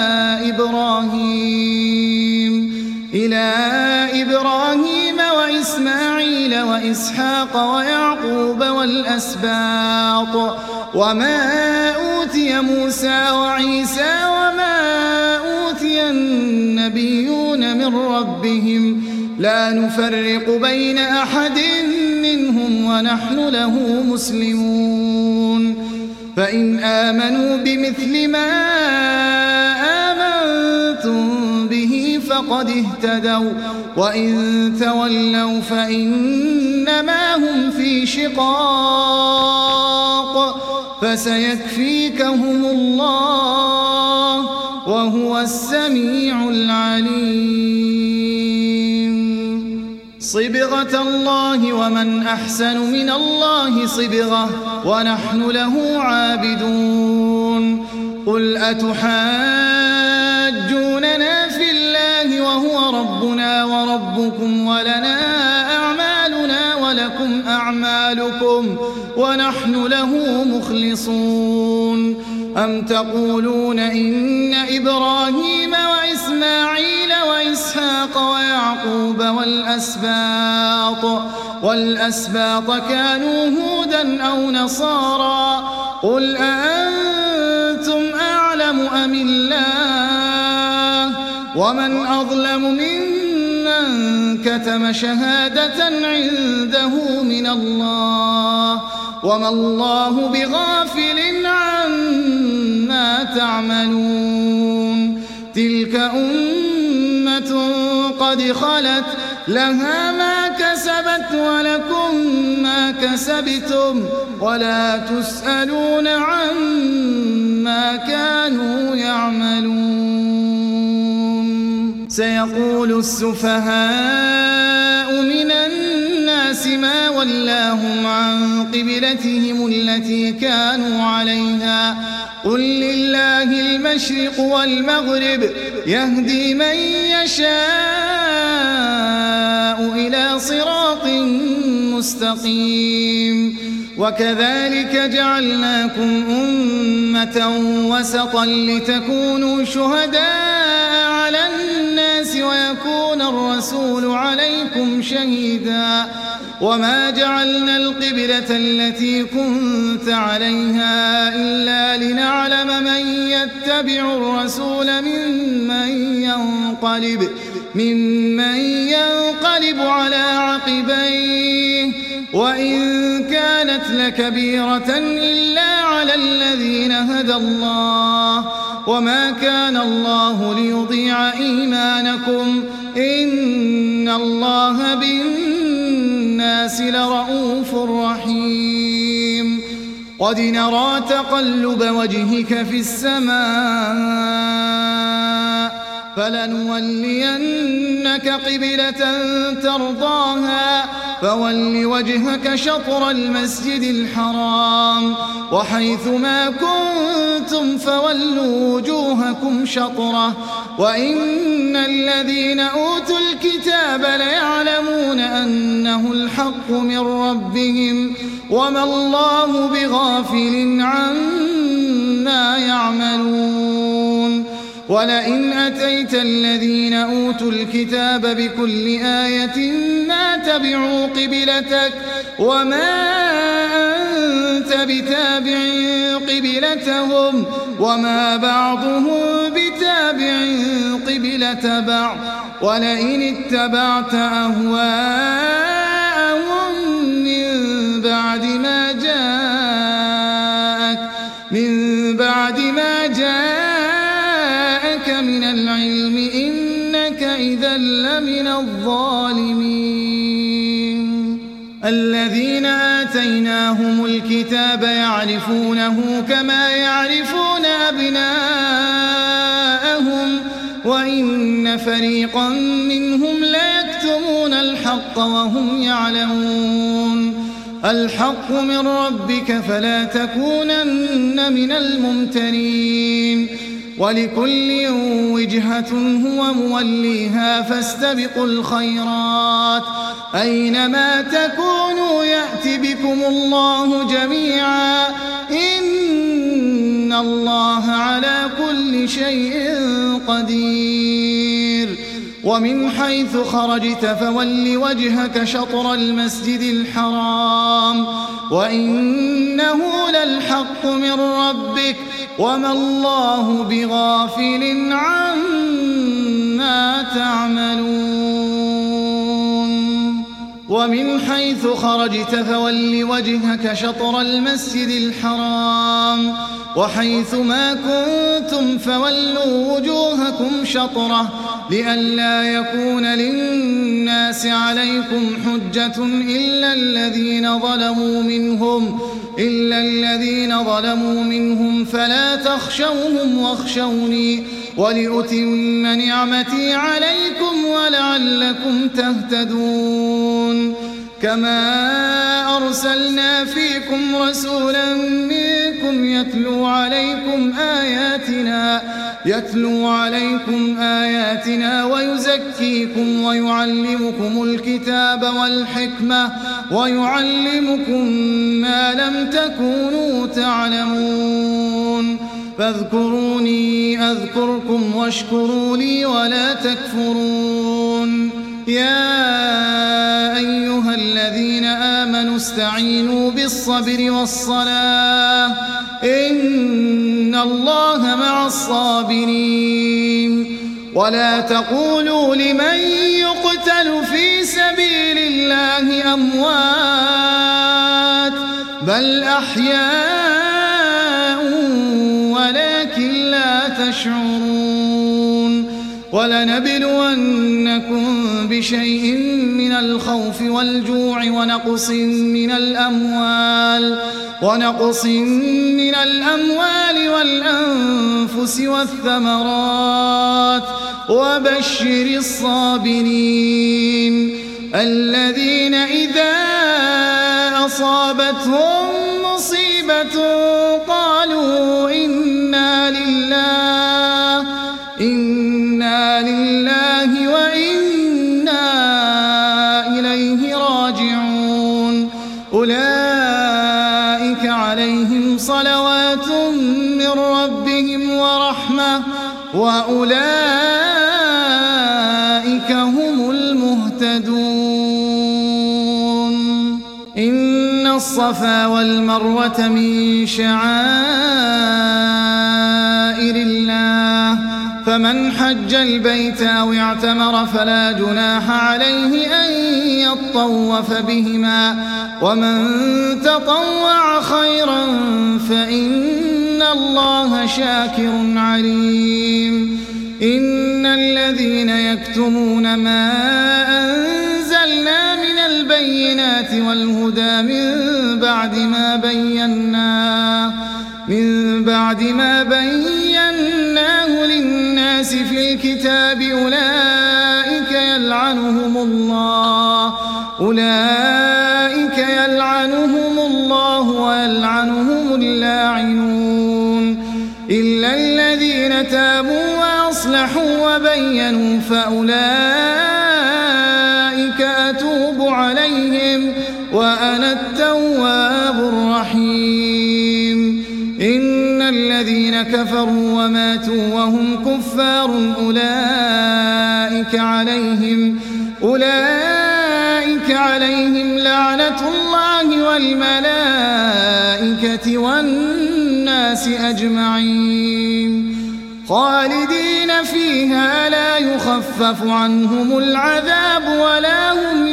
إبراهيم وإسماعيل وإسحاق ويعقوب والأسباط وما أوتي موسى وعيسى وما أوتي النبيون من ربهم لا نفرق بين أحد منهم ونحن له مسلمون فإن آمنوا بمثل ما آمنتم به فقد اهتدوا وإن تولوا فإنما هم في شقاق فسيكفيكهم الله وهو السميع العليم صبغة الله ومن أحسن من الله صبغة ونحن له عابدون قل أتحاجوننا في الله وهو ربنا وربكم ولنا أعمالنا ولكم أعمالكم ونحن له مخلصون أم تقولون إن إبراهيم وإسماعيل وإسحاق ويعقوب والأسباط كانوا هودا أو نصارى قل أأنتم أعلم أم الله ومن أظلم ممن كتم شهادة عنده من الله وما الله بغافل عما تعملون تلك أمة قد خلت لها ما كسبت ولكم ما كسبتم ولا تسألون عما كانوا يعملون سيقول السفهاء من الناس الناس ما ولاهم عن قبلتهم التي كانوا عليها قل لله المشرق والمغرب يهدي من يشاء إلى صراط مستقيم وكذلك جعلناكم أمة وسطا لتكونوا شهداء على الناس ويكون الرسول عليكم شهيدا وما جعلنا القبلة التي كنت عليها إلا لنعلم من يتبع الرسول ممن ينقلب على عقبيه وإن كانت لكبيرة إلا على الذين هدى الله وما كان الله ليضيع إيمانكم إن الله بالناس لرؤوف رحيم قد نرى تقلب وجهك في السماء فلنولينك قبلة ترضاها فول وجهك شطر المسجد الحرام وحيث ما كنتم فولوا وجوهكم شطره وإن الذين أوتوا الكتاب ليعلمون أنه الحق من ربهم وما الله بغافل عما يعملون ولئن أتيت الذين أوتوا الكتاب بكل آية ما تبعوا قبلتك وما أنت بتابع قبلتهم وما بعضهم بتابع قبلة بعض ولئن اتبعت أهواءهم من بعد ما جاءك من العلم إنك إذا لمن الظالمين الذين آتيناهم الكتاب يعرفونه كما يعرفون أبناءهم وإن فريقا منهم ليكتمون الحق وهم يعلمون الحق من ربك فلا تكونن من الممترين ولكل وجهة هو موليها فاستبقوا الخيرات أينما تكونوا يأت بكم الله جميعا إن الله على كل شيء قدير ومن حيث خرجت فول وجهك شطر المسجد الحرام وإنه للحق من ربك وما الله بغافل عما تعملون ومن حيث خرجت فول وجهك شطر المسجد الحرام وحيث ما كنتم فولوا وجوهكم شطره لئلا يكون للناس عليكم حجة إلا الذين ظلموا منهم فلا تخشوهم واخشوني ولأتم نعمتي عليكم ولعلكم تهتدون كما أرسلنا فيكم رسولا منكم يتلو عليكم آياتنا ويزكيكم ويعلمكم الكتاب والحكمة ويعلمكم ما لم تكونوا تعلمون فاذكروني أذكركم واشكروا لي ولا تكفرون يا أيها الذين آمنوا استعينوا بالصبر والصلاة إن الله مع الصابرين ولا تقولوا لمن يقتل في سبيل الله أموات بل أحياء ولكن لا تشعرون ولنبلونكم بشيء من الخوف والجوع ونقص من الأموال والأنفس والثمرات وبشر الصابرين الذين إذا أصابتهم مصيبة قالوا إنا لله وإنا إليه راجعون أولئك عليهم صلوات من ربهم ورحمة وأولئك هم المهتدون إن الصفا والمروة من شعائر الله فمن حج البيت أو اعتمر فلا جناح عليه أن يطوف بهما ومن تطوع خيرا فإن الله شاكر عليم إن الذين يكتمون ما أنزلنا من البينات والهدى من بعد ما بيناه للناس في الكتاب أولئك يلعنهم الله ويلعنهم اللاعنون إلا الذين تابوا وأصلحوا وبينوا فأولئك أتوب عليهم وأنا التواب الرحيم إن الذين كفروا وماتوا وهم كفار أولئك عليهم لعنة الله والملائكة والناس أجمعين خالدين فيها لا يخفف عنهم العذاب ولا هم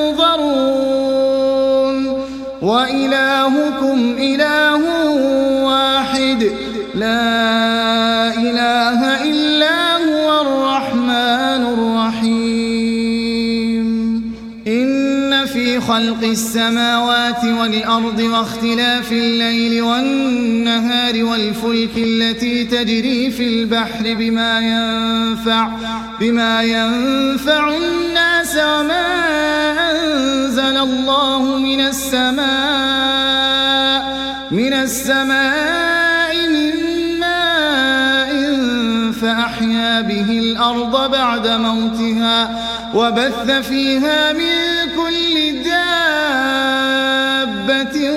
ينظرون وإلهكم إله واحد لا إله إلا هو الرحمن الرحيم إن في خلق السماوات والأرض واختلاف الليل والنهار والفلك التي تجري في البحر بما ينفع الناس وما أنزل الله من السماء من ماء فأحيا به الأرض بعد موتها وبث فيها من كل دابة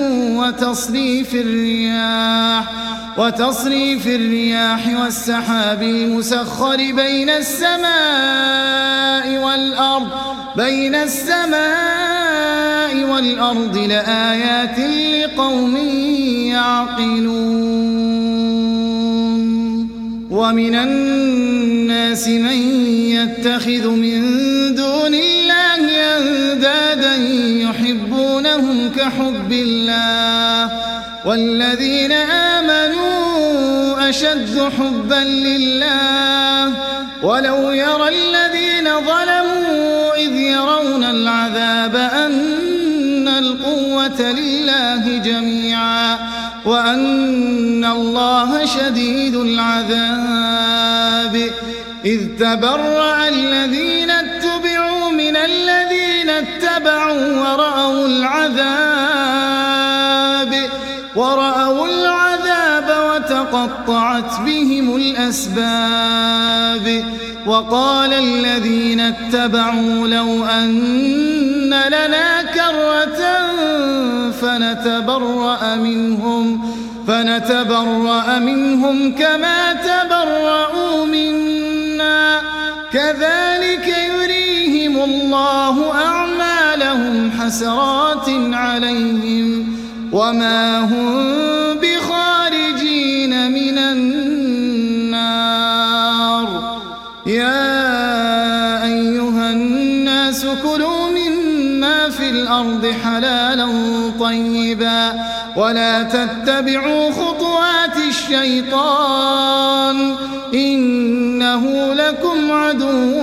وتصريف الرياح والسحاب المسخر بين السماء والأرض لآيات لقوم يعقلون ومن الناس من يتخذ من دون الله أندادا يحبونهم كحب الله والذين آمنوا أشد حبا لله ولو يرى الذين ظلموا إذ يرون العذاب أن القوة لله جميعا وأن الله شديد العذاب إذ تبرأ الذين اتبعوا من الذين اتبعوا ورأوا العذاب وتقطعت بهم الأسباب وقال الذين اتبعوا لو أن لنا كرة فنتبرأ منهم كما تبرأوا منا كذلك يريهم الله أعمالهم حسرات عليهم وما هم بخارجين من النار يا أيها الناس كلوا مما في الأرض حلالا طيبا ولا تتبعوا خطوات الشيطان إنه لكم عدو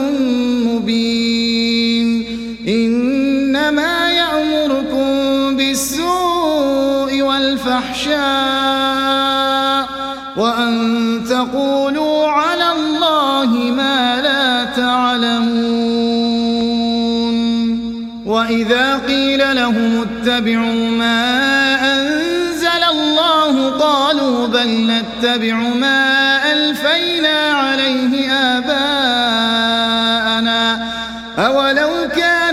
مبين إنما يأمركم بالسوء والفحشاء وأن تقولوا على الله ما لا تعلمون وإذا قيل لهم اتبعوا ما أنزل الله قالوا بل نتبع ما ألفينا عليه آباءنا أولو كان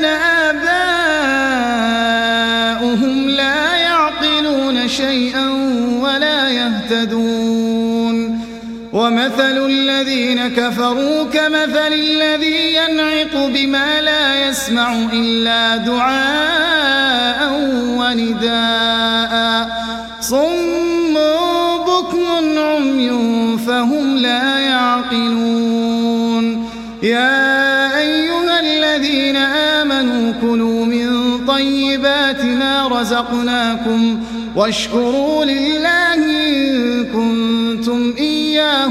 آباؤهم لا يعقلون شيئا ولا يهتدون ومثل الذين كفروا كمثل الذي ينعق بما لا يسمع إلا دعاء ونداء صم بكم عمي فهم لا يعقلون يا أيها الذين آمنوا كلوا من طيبات ما رزقناكم واشكروا لله إن كنتم إياه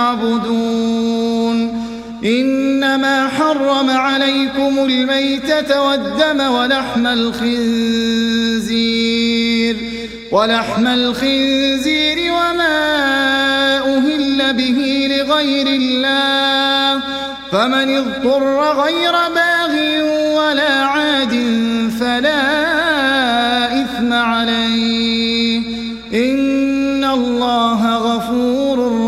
تعبدون إنما حرم عليكم الميتة والدم ولحم الخنزير وما أهل به لغير الله فمن اضطر غير باغ ولا عاد فلا إثم عليه إن الله غفور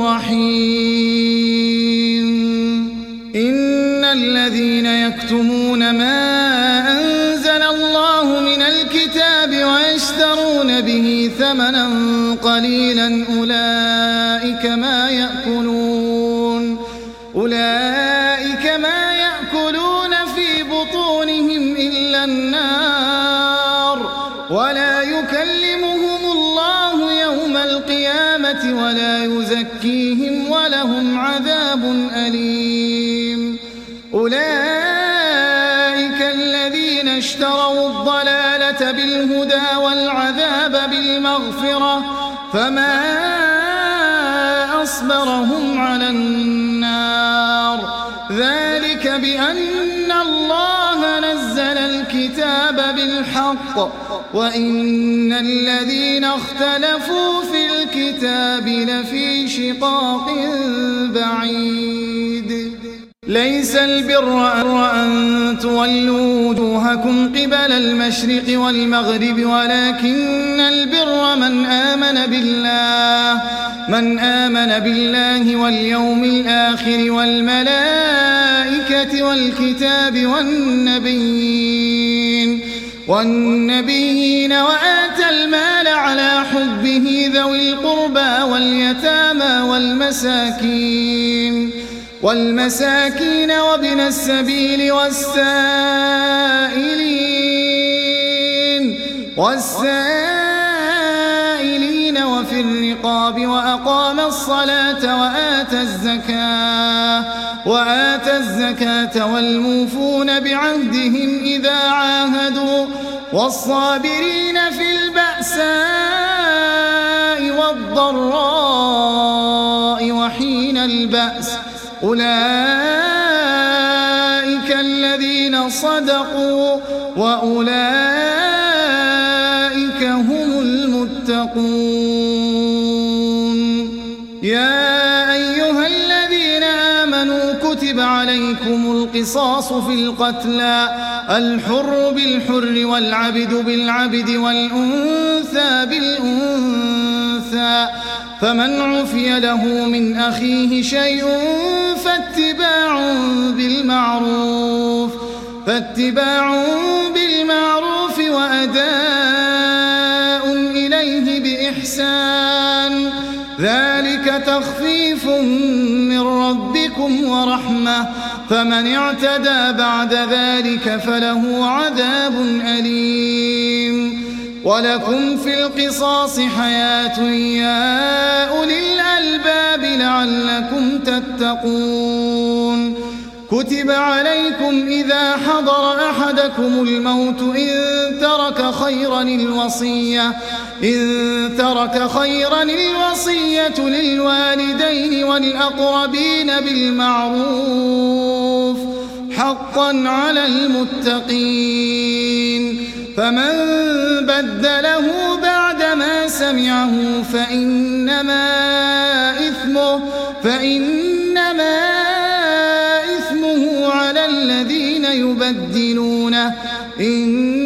رحيم إن الذين يكتمون ما أنزل الله من الكتاب ويشترون به ثمنا قليلا أولئك ما يأكلون في بطونهم إلا النار ولا يكلمهم الله يوم القيامة ولا يزكيهم ولهم عذاب أليم أولئك الذين اشتروا الضلالة بالهدى والعذاب بالمغفرة فما أصبرهم على النار ذلك بأن الله نزل الكتاب بالحق وإن الذين اختلفوا في الكتاب لفي شقاق بعيد ليس البر أن تولوا وجوهكم قبل المشرق والمغرب ولكن البر من آمن بالله واليوم الآخر والملائكة والكتاب والنبيين وآتى المال على حبه ذوي القربى واليتامى والمساكين وابن السبيل والسائلين وفي الرقاب وأقام الصلاة وآتى الزكاة والموفون بعهدهم إذا عاهدوا والصابرين في البأساء والضراء وحين البأس أولئك الذين صدقوا وأولئك هم المتقون يا أيها الذين آمنوا كتب عليكم القصاص في القتلى الحر بالحر والعبد بالعبد والأنثى بالأنثى فمن عفي له من أخيه شيء فاتباع بالمعروف وأداء إليه بإحسان ذلك تخفيف من ربكم ورحمة فمن اعتدى بعد ذلك فله عذاب أليم ولكم في القصاص حياة يا أولي الألباب لعلكم تتقون كتب عليكم إذا حضر أحدكم الموت إن ترك خيرا الوصية للوالدين والأقربين بالمعروف حقا على المتقين فمن بدله بعدما سمعه فإنما إثمه على الذين يبدلونه إن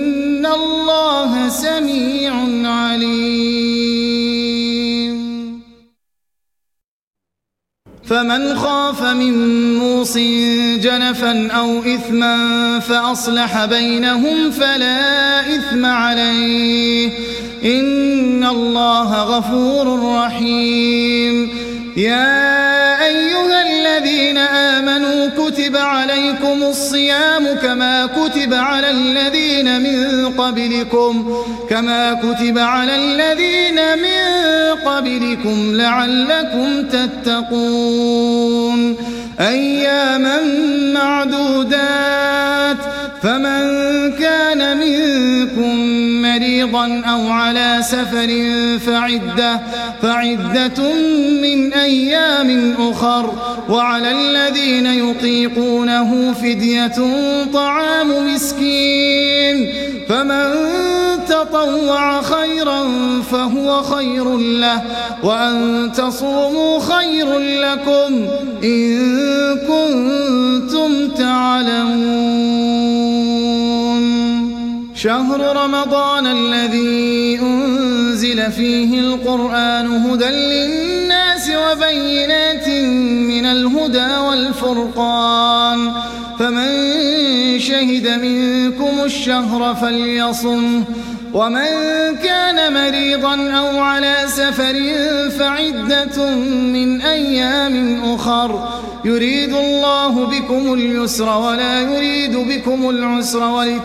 لوط جنفا أو إثما فأصلح بينهم فلا إثم عليه إن الله غفور رحيم. يا أيها الذين آمنوا كتب عليكم الصيام كما كتب على الذين من قبلكم لعلكم تتقون أياما معدودات فمن كان منكم مريضا أو على سفر فعدة من أيام أخر وعلى الذين يطيقونه فدية طعام مسكين فمن تطوع خيرا فهو خير له وأن تصوموا خير لكم إن كنتم تعلمون. شهر رمضان الذي أنزل فيه القرآن هدى للناس وبينات من الهدى والفرقان فمن شهد منكم الشهر فليصمه ومن كان مريضا أو على سفر فعدة من أيام أخر يريد الله بكم اليسر ولا يريد بكم العسر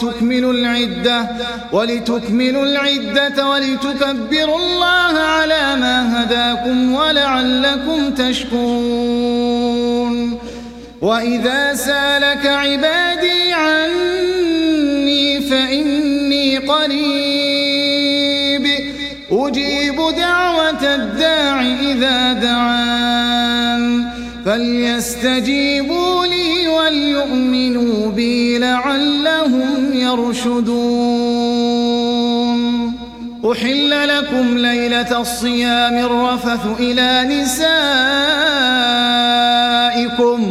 ولتكملوا العدة ولتكبروا الله على ما هداكم ولعلكم تشكرون. وإذا سالك عبادي عني فإني قريب أجيب دعوة الداع إذا دعان فليستجيبوا لي وليؤمنوا بي لعلهم يرشدون. أحل لكم ليلة الصيام الرفث إلى نسائكم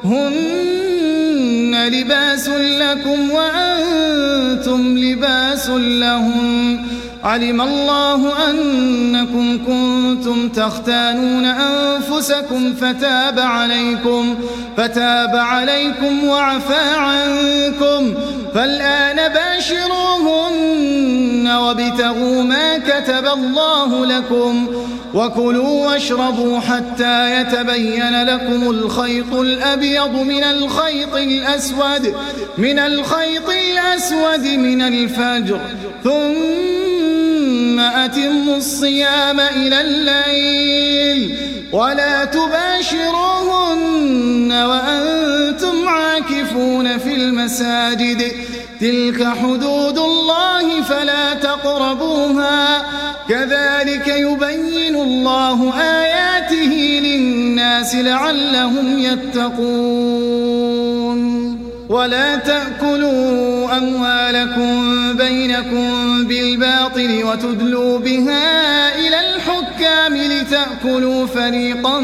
هن لباس لكم وأنتم لباس لهم علم الله أنكم كنتم تختانون أنفسكم فتاب عليكم وعفى عنكم فالآن باشروهن وابتغوا ما كتب الله لكم وكلوا واشربوا حتى يتبين لكم الخيط الأبيض من الخيط الأسود من الفجر ثم أتموا الصيام إلى الليل ولا تباشروهن وأنتم عاكفون في المساجد تلك حدود الله فلا تقربوها كذلك يبين الله آياته للناس لعلهم يتقون. ولا تأكلوا أموالكم بينكم بالباطل وتدلوا بها إلى الحكام لتأكلوا فريقا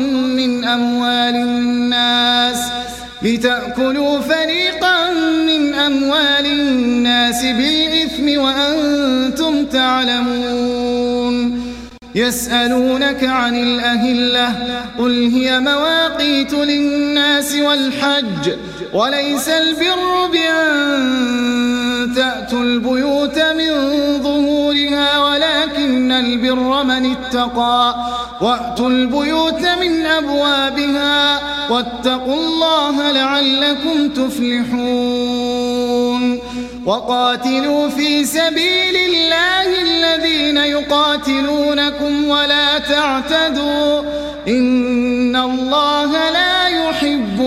من أموال الناس بالإثم وأنتم تعلمون. يسألونك عن الأهلة قل هي مواقيت للناس والحج وليس البر بأن تأتوا البيوت من ظهورها ولكن البر من اتقى وأتوا البيوت من أبوابها واتقوا الله لعلكم تفلحون. وقاتلوا في سبيل الله الذين يقاتلونكم ولا تعتدوا إن الله لا يحب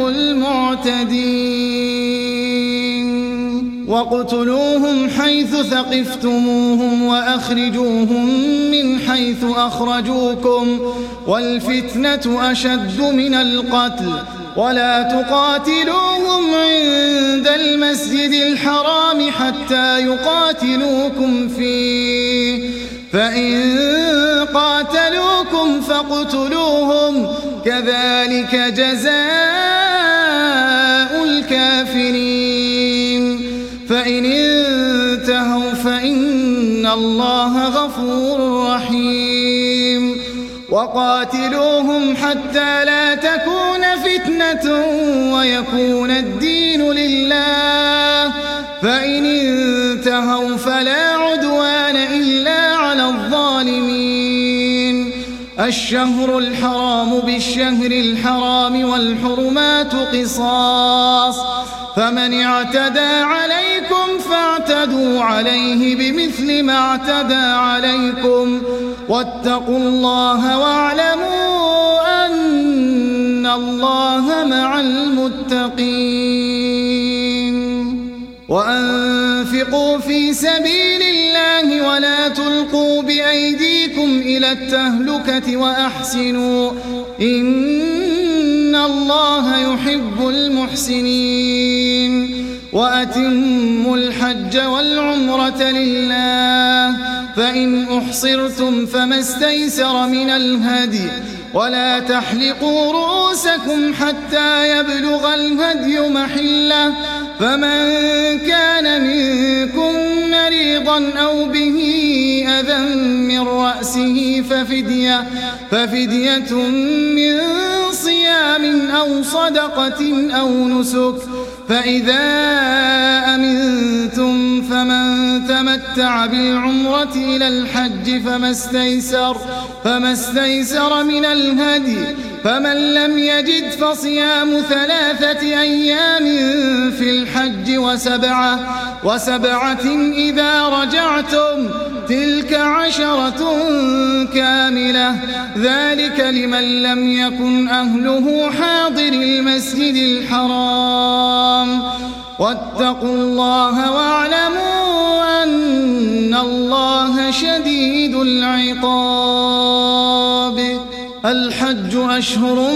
المعتدين. واقتلوهم حيث ثقفتموهم وأخرجوهم من حيث أخرجوكم والفتنة أشد من القتل ولا تقاتلوهم عند المسجد الحرام حتى يقاتلوكم فيه فإن قاتلوكم فاقتلوهم كذلك جزاء الكافرين. فإن انتهوا فإن الله غفور رحيم. وقاتلوهم حتى لا تكون فتنة فتنة ويكون الدين لله، فإن انتهوا فلا عدوان إلا على الظالمين. الشهر الحرام بالشهر الحرام والحرمات قصاص، فمن اعتدى عليكم فاعتدوا عليه بمثل ما اعتدى عليكم، واتقوا الله واعلموا أن الله مع المتقين. وأنفقوا في سبيل الله ولا تلقوا بأيديكم إلى التهلكة وأحسنوا إن الله يحب المحسنين. وأتموا الحج والعمرة لله، فإن أحصرتم فما استيسر من الهدي، ولا تحلقوا رؤوسكم حتى يبلغ الهدي محله، فمن كان منكم مريضا أو به أذى من رأسه ففدية من صيام أو صدقة أو نسك، فإذا أمنتم فمن تمتع بالعمرة إلى الحج فما استيسر من الهدي، فمن لم يجد فصيام 3 أيام في الحج وسبعة إذا رجعتم، تلك 10 كاملة، ذلك لمن لم يكن أهله حاضر المسجد الحرام. واتقوا الله واعلموا أن الله شديد العقاب. الحج أشهر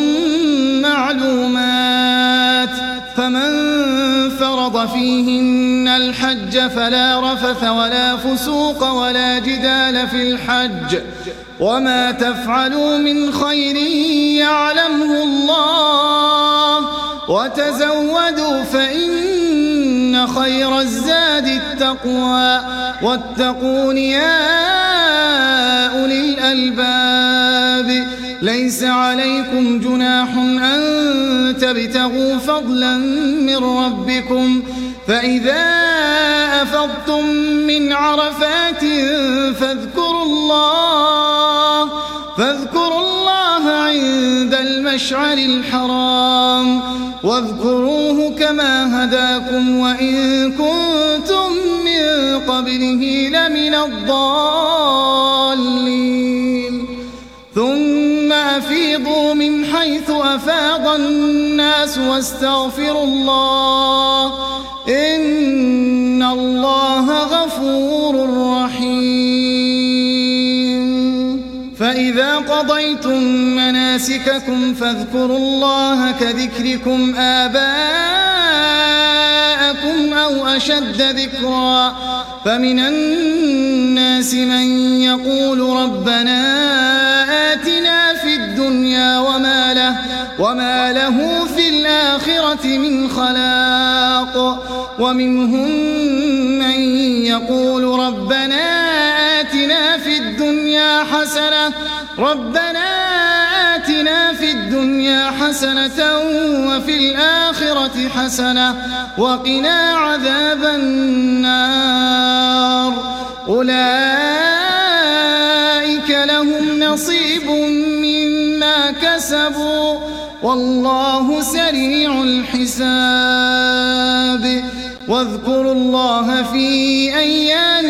معلومات، فمن فرض فيهن الحج فلا رفث ولا فسوق ولا جدال في الحج، وما تفعلوا من خير يعلمه الله، وتزودوا فإن خير الزاد التقوى، واتقون يا أولي الألباب. ليس عليكم جناح أن تبتغوا فضلا من ربكم، فإذا أفضتم من عرفات فاذكروا الله عند المشعر الحرام، واذكروه كما هداكم وإن كنتم من قبله لمن الضالين. ثم أفيضوا من حيث أفاض الناس واستغفروا الله إن الله غفور رحيم. فإذا قضيتم مناسككم فاذكروا الله كذكركم آباءكم أو أشد ذكرا، فمن الناس من يقول ربنا آتنا في الدنيا وما له في الآخرة من خلاق، ومنهم من يقول ربنا آتنا في الدنيا حسنة وفي الآخرة حسنة وقنا عذاب النار. أولئك لهم نصيب مما كسبوا والله سريع الحساب. واذكروا الله في أيام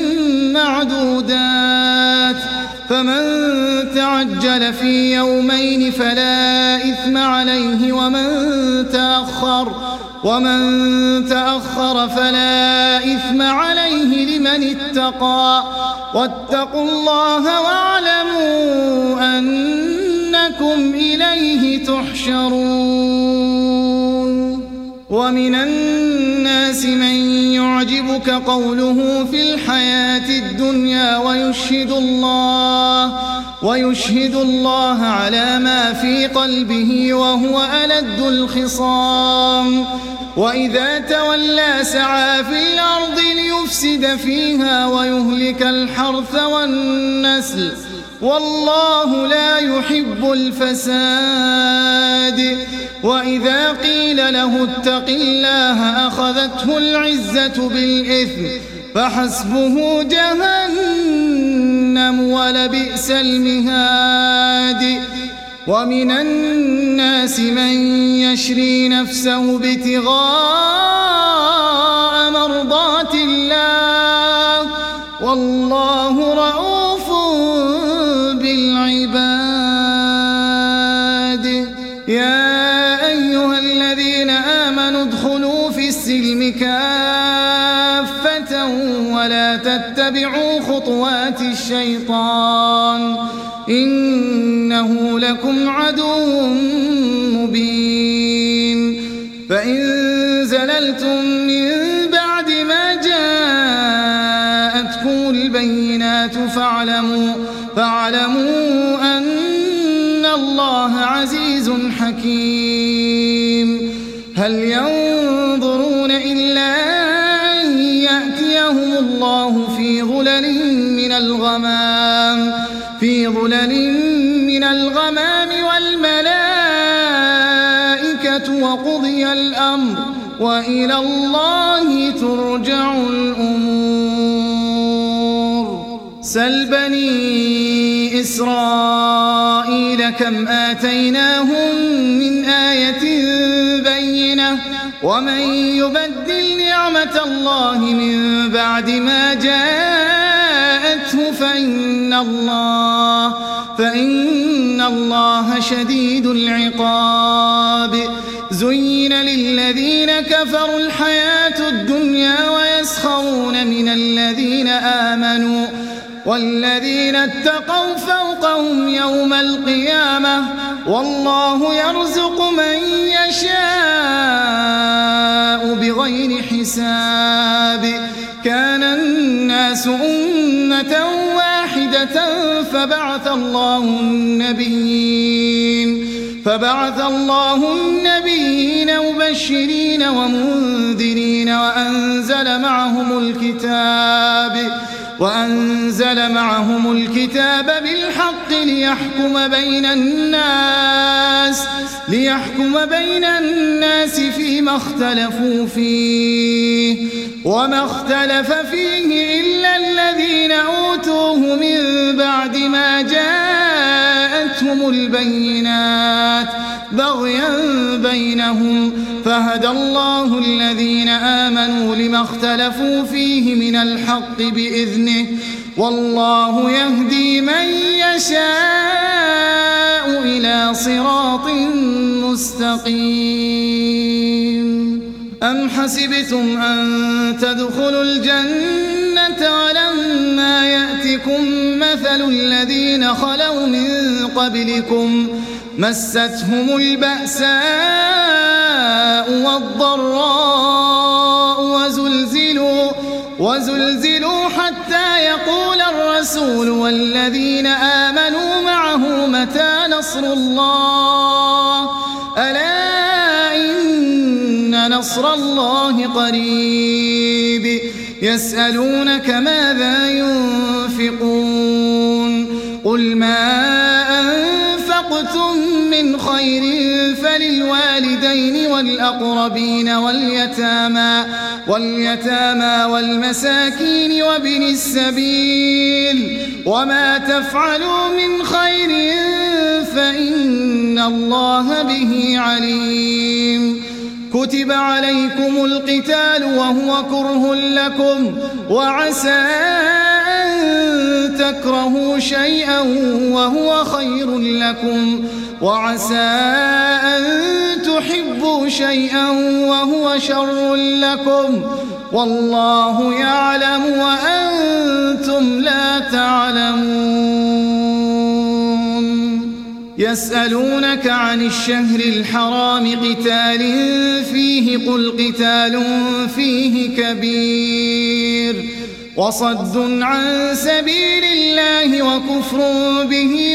معدودات، فمن تعجل في يومين فلا إثم عليه، ومن تأخر فلا إثم عليه لمن اتقى. واتقوا الله واعلموا أنكم إليه تحشرون. ومن الناس من يعجبك قوله في الحياة الدنيا ويشهد الله على ما في قلبه وهو ألد الخصام. وإذا تولى سعى في الأرض ليفسد فيها ويهلك الحرث والنسل والله لا يحب الفساد. وإذا قيل له اتق الله أخذته العزة بالإثم فحسبه جهنم ولبئس المهاد. ومن الناس من يشري نفسه ابتغاء مرضات الله والله رؤوف بالعباد. يا أيها الذين آمنوا ادخلوا في السلم كافة ولا تتبعوا خطوات الشيطان إنه لكم عدو مبين. فإن زللتم من بعد ما جاءتكم البينات فاعلموا أن الله عزيز حكيم. هل ينظرون إلا أن يأتيهم الله في ظلل من الغمام والملائكة وقضي الأمر وإلى الله ترجع الأمور. سل بني إسرائيل كم آتيناهم من آية بينة ومن يبدل نعمة الله من بعد ما جاءته فإن الله شديد العقاب. زين للذين كفروا الحياة الدنيا ويسخرون من الذين آمنوا والذين اتقوا فوقهم يوم القيامة والله يرزق من يشاء بغير حساب. كان الناس أمة واحدة فبعث الله النبيين مبشرين ومنذرين وأنزل معهم الكتاب بالحق ليحكم بين الناس فيما اختلفوا فيه وما اختلف فيه إلا الذين أوتوه من بعد ما جاءتهم البينات بغيا بينهم فهدى الله الذين آمنوا لما اختلفوا فيه من الحق بإذنه والله يهدي من يشاء إلى صراط مستقيم. أم حسبتم أن تدخلوا الجنة ولما يأتكم مثل الذين خلوا من قبلكم مستهم البأساء والضراء وزلزلوا حتى يقول الرسول والذين آمنوا معه متى نصر الله ألا إن نصر الله قريب. يسألونك ماذا ينفقون قل ما أنفقتم من خير فللوالدين والأقربين واليتامى والمساكين وابن السبيل وما تفعلوا من خير فإن الله به عليم. كتب عليكم القتال وهو كره لكم وعسى أن تكرهوا شيئا وهو خير لكم وعسى أن تحبوا شيئا وهو شر لكم والله يعلم وأنتم لا تعلمون. يسألونك عن الشهر الحرام قتال فيه قل قتال فيه كبير وصد عن سبيل الله وكفر به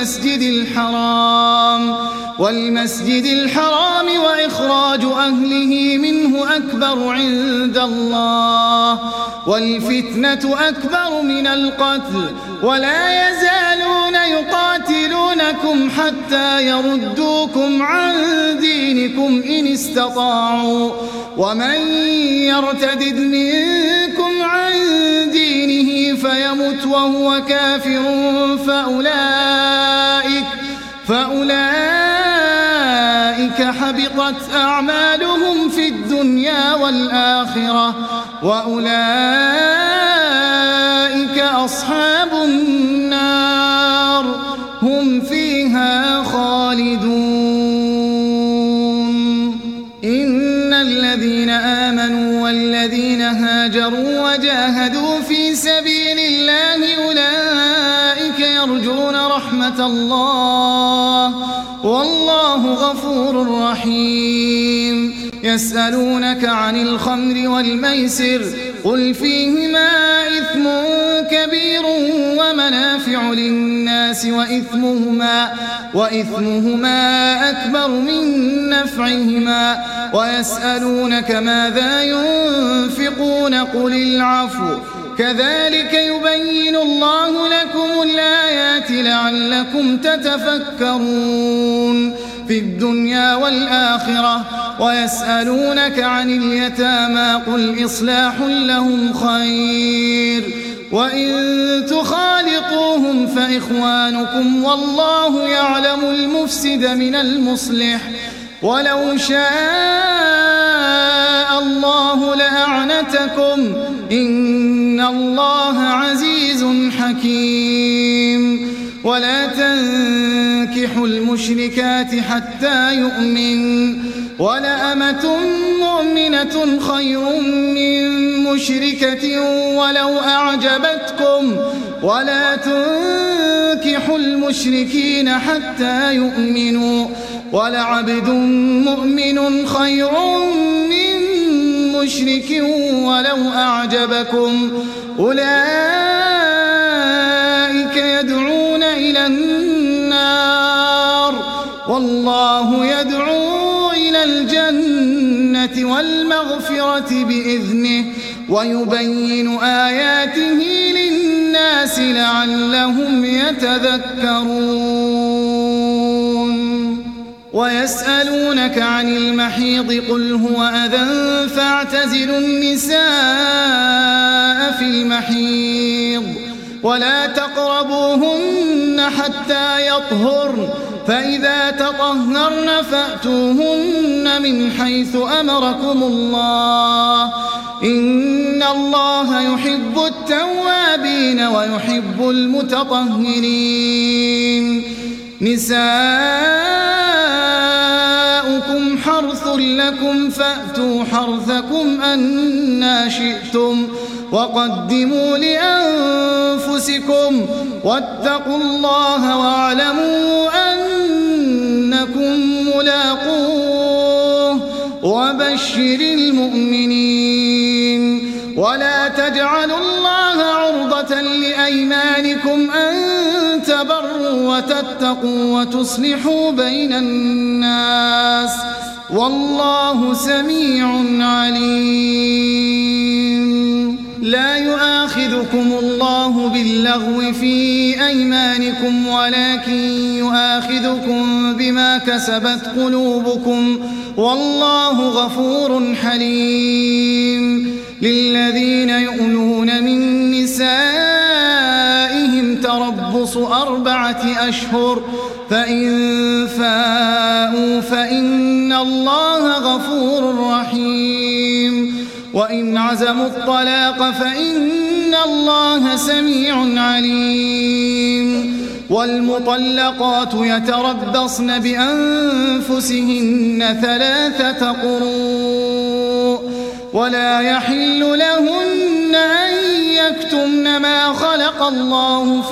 والمسجد الحرام وإخراج أهله منه أكبر عند الله والفتنة أكبر من القتل ولا يزالون يقاتلونكم حتى يردوكم عن دينكم إن استطاعوا ومن يرتدد منكم عن دينه فيمت وهو كافر فأولئك حبطت أعمالهم في الدنيا والآخرة وأولئك أصحاب النار هم فيها خالدون. إن الذين آمنوا والذين هاجروا وجاهدوا في سبيل الله أولئك يرجون رحمة الله والله غفور رحيم. يسألونك عن الخمر والميسر قل فيهما إثم كبير ومنافع للناس وإثمهما أكبر من نفعهما ويسألونك ماذا ينفقون قل العفو كذلك يبين الله لكم الآيات لعلكم تتفكرون في الدنيا والآخرة. ويسألونك عن اليتامى قل إصلاح لهم خير وإن تخالطوهم فإخوانكم والله يعلم المفسد من المصلح ولو شاء الله لأعنتكم إن الله عزيز حكيم. ولا تنكحوا المشركات حتى يؤمن ولأمة مؤمنة خير من مشركة ولو أعجبتكم ولا تنكحوا المشركين حتى يؤمنوا ولعبد مؤمن خير من مشرك ولو أعجبكم أولئك يدعون إلى النار والله يدعو إلى الجنة والمغفرة بإذنه ويبين آياته للناس لعلهم يتذكرون. ويسألونك عن المحيض قل هو أذى فاعتزلوا النساء في المحيض ولا تقربوهن حتى يطهرن فإذا تطهرن فأتوهن من حيث أمركم الله إن الله يحب التوابين ويحب المتطهرين. نساؤكم حرث لكم فأتوا حرثكم أنى شئتم وقدموا لأنفسكم واتقوا الله واعلموا أنكم ملاقوه وبشر المؤمنين. ولا تجعلوا الله عرضة لأيمانكم أن تبروا وتتقوا وتصلحوا بين الناس والله سميع عليم. لا يؤاخذكم الله باللغو في أيمانكم ولكن يؤاخذكم بما كسبت قلوبكم والله غفور حليم. للذين يؤلون من نسائهم تربص 4 أشهر فإن فاءوا فإن الله غفور رحيم. وإن عزموا الطلاق فإن الله سميع عليم. والمطلقات يتربصن بأنفسهن 3 قروء ولا يحل لهن أن يكتمن ما خلق الله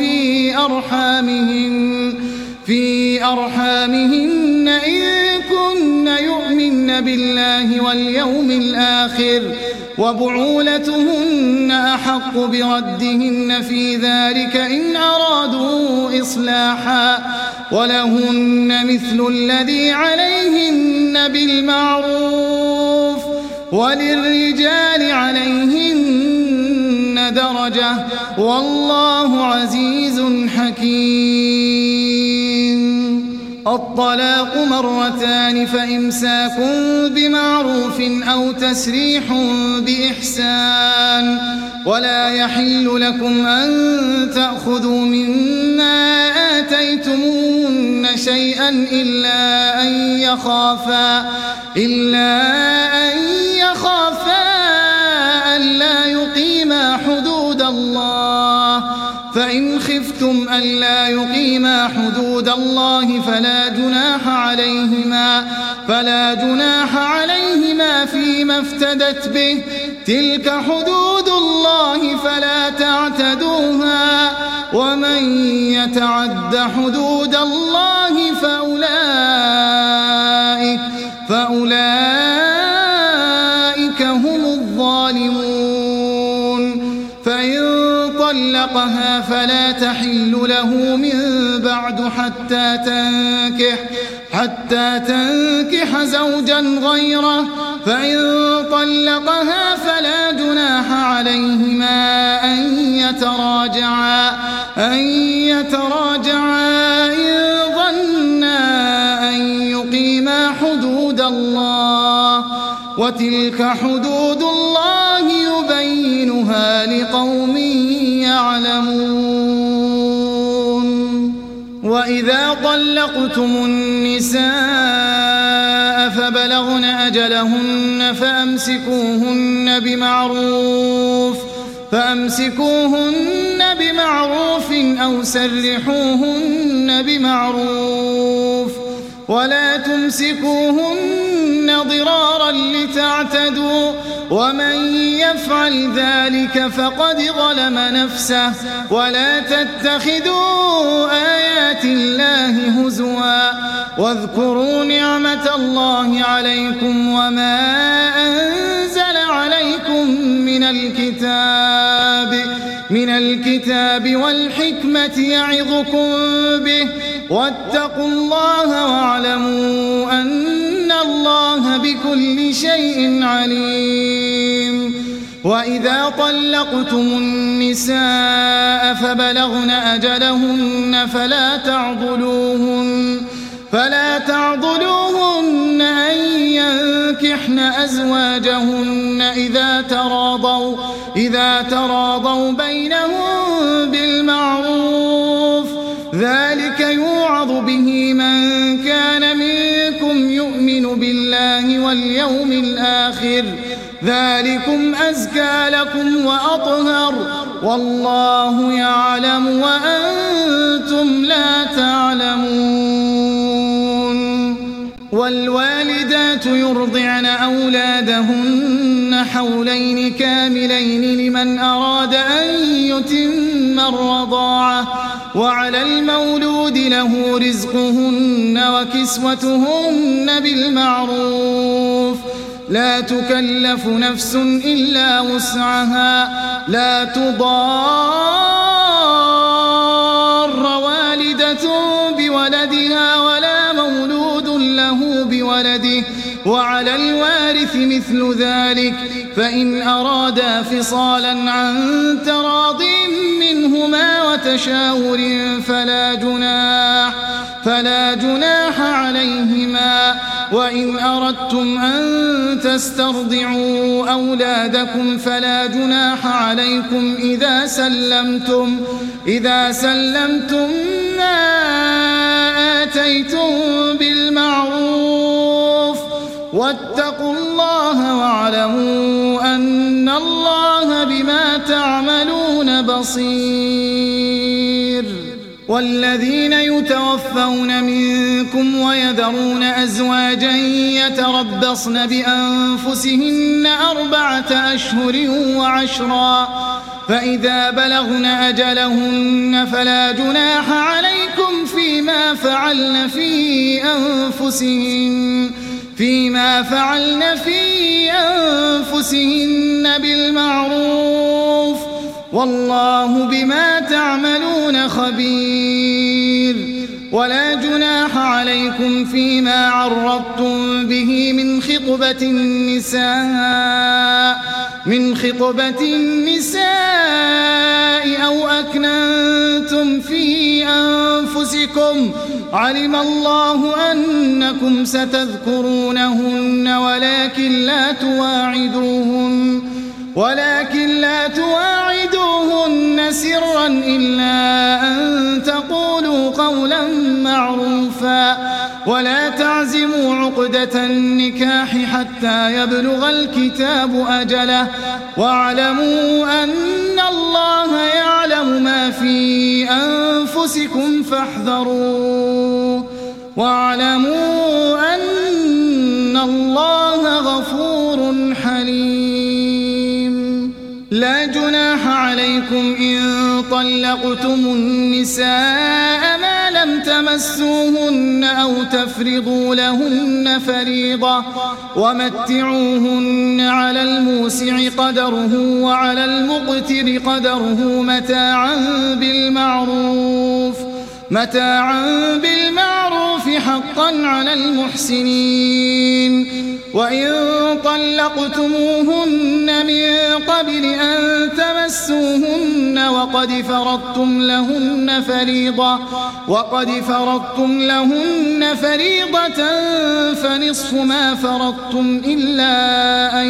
في أرحامهن إن كن يؤمن بالله واليوم الآخر وبعولتهن أحق بردهن في ذلك إن أرادوا إصلاحا ولهن مثل الذي عليهن بالمعروف وللرجال عليهن درجة والله عزيز حكيم. الطلاق مرتان فإمساك بمعروف أو تسريح بإحسان ولا يحل لكم أن تأخذوا مما آتيتموهن شيئا إلا أن يخافا ألا يقيما حدود الله فإن خفتم ألا يقيما حدود الله فلا جناح عليهما فيما افتدت به تلك حدود الله فلا تعتدوها ومن يتعد حدود الله فأولئك هم الظالمون. فإن طلقها فلا تحل له من بعد حتى تنكح زوجا غيره فإن طلقها فلا جناح عليهما أن يتراجعا إن ظنا أن يقيما حدود الله وتلك حدود الله يبينها لقوم يعلمون. وإذا طلقتم النساء فبلغن أجلهن فأمسكوهن بمعروف أو سرحوهن بمعروف ولا تمسكوهن ضرارا لتعتدوا ومن يفعل ذلك فقد ظلم نفسه. ولا تتخذوا آيات الله هزوا واذكروا نعمة الله عليكم وما أنزل عليكم من الكتاب والحكمة يعظكم به واتقوا الله واعلموا أن الله بكل شيء عليم. وإذا طلقتم النساء فبلغن أجلهن فلا تعضلوهن أن ينكحن أزواجهن إذا تراضوا بينهم بالمعروف ذلك يوعظ به من كان منكم يؤمن بالله واليوم الآخر ذلكم أزكى لكم وأطهر والله يعلم وأنتم لا تعلمون. والوالدات يرضعن أولادهن حولين كاملين لمن أراد أن يتم الرضاعة وعلى المولود له رزقهن وكسوتهن بالمعروف لا تكلف نفس إلا وسعها لا تضار والدة بولدها ولا مولود له بولده وعلى الوارث مثل ذلك فإن أرادا فصالا عن تراض منهما وتشاور فلا جناح عليهما. وإن أردتم أن تسترضعوا أولادكم فلا جناح عليكم إذا سلمتم ما آتيتم بالمعروف واتقوا الله واعلموا أن الله بما تعملون بصير. والذين يتوفون منكم ويذرون أزواجا يتربصن بأنفسهن 4 أشهر وعشرا فإذا بلغن أجلهن فلا جناح عليكم فيما فعلن في أنفسهن بالمعروف والله بما تعملون خبير. ولا جناح عليكم فيما عرضتم به من خطبة النساء أو أكننتم في أنفسكم علم الله أنكم ستذكرونهن ولكن لا تواعدوهن سرا إلا أن تقولوا قولا معروفا ولا تعزموا عقدة النكاح حتى يبلغ الكتاب أجله واعلموا أن الله يعلم ما في أنفسكم فاحذروه واعلموا أن الله غفور حليم. لا جناح عليكم إن طلقتم النساء ما لم تمسوهن أو تفرضوا لهن فريضة ومتعوهن على الموسع قدره وعلى المقتر قدره متاعا بالمعروف حقا على المحسنين. وإن طلقتموهن من قبل أن تمسوهن وقد فرضتم لهن فريضة فنصف ما فرضتم إلا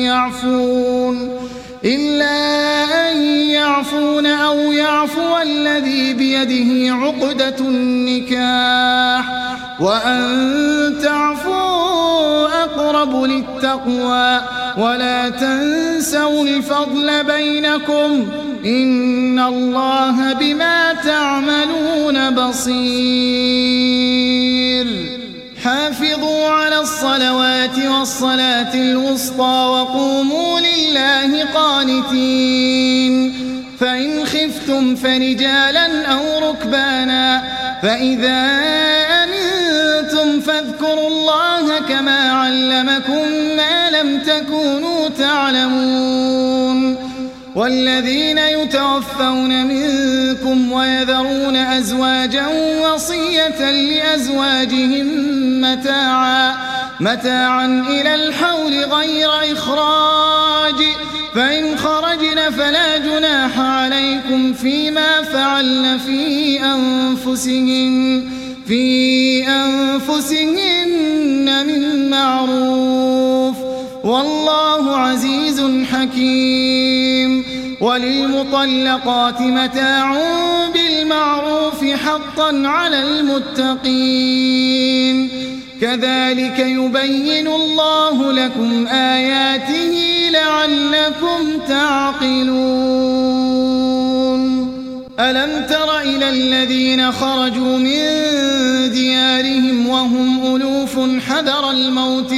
أن يعفون أو يعفو الذي بيده عقدة النكاح وأن تعفوا أقرب للتقوى ولا تنسوا الفضل بينكم إن الله بما تعملون بصير. حافظوا على الصلوات والصلاة الوسطى وقوموا لله قانتين. فإن خفتم فرجالا أو ركبانا فإذا أمنتم فاذكروا الله كما علمكم ما لم تكونوا تعلمون. والذين يتوفون منكم ويذرون أزواجا وصية لأزواجهم متاعا إلى الحول غير إخراج فإن خرجن فلا جناح عليكم فيما فعلن في أنفسهن من معروف والله عزيز حكيم. وللمطلقات متاع بالمعروف حقا على المتقين. كذلك يبين الله لكم آياته لعلكم تعقلون. ألم تر إلى الذين خرجوا من ديارهم وهم ألوف حذر الموت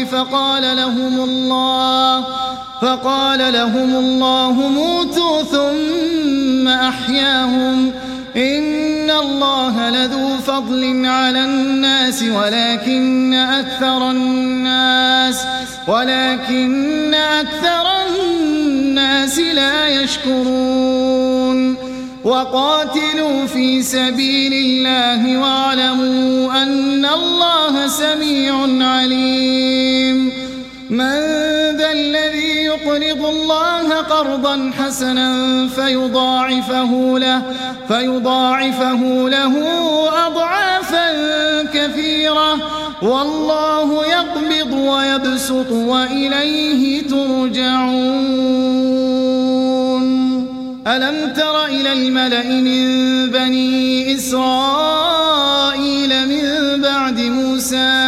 فقال لهم الله موتوا ثم أحياهم إن الله لذو فضل على الناس ولكن أكثر الناس لا يشكرون. وقاتلوا في سبيل الله واعلموا أن الله سميع عليم. من ذا الذي يقرض الله قرضا حسنا فيضاعفه له أضعافا كثيرة والله يقبض ويبسط وإليه ترجعون. ألم تر إلى الملأ من بني إسرائيل من بعد موسى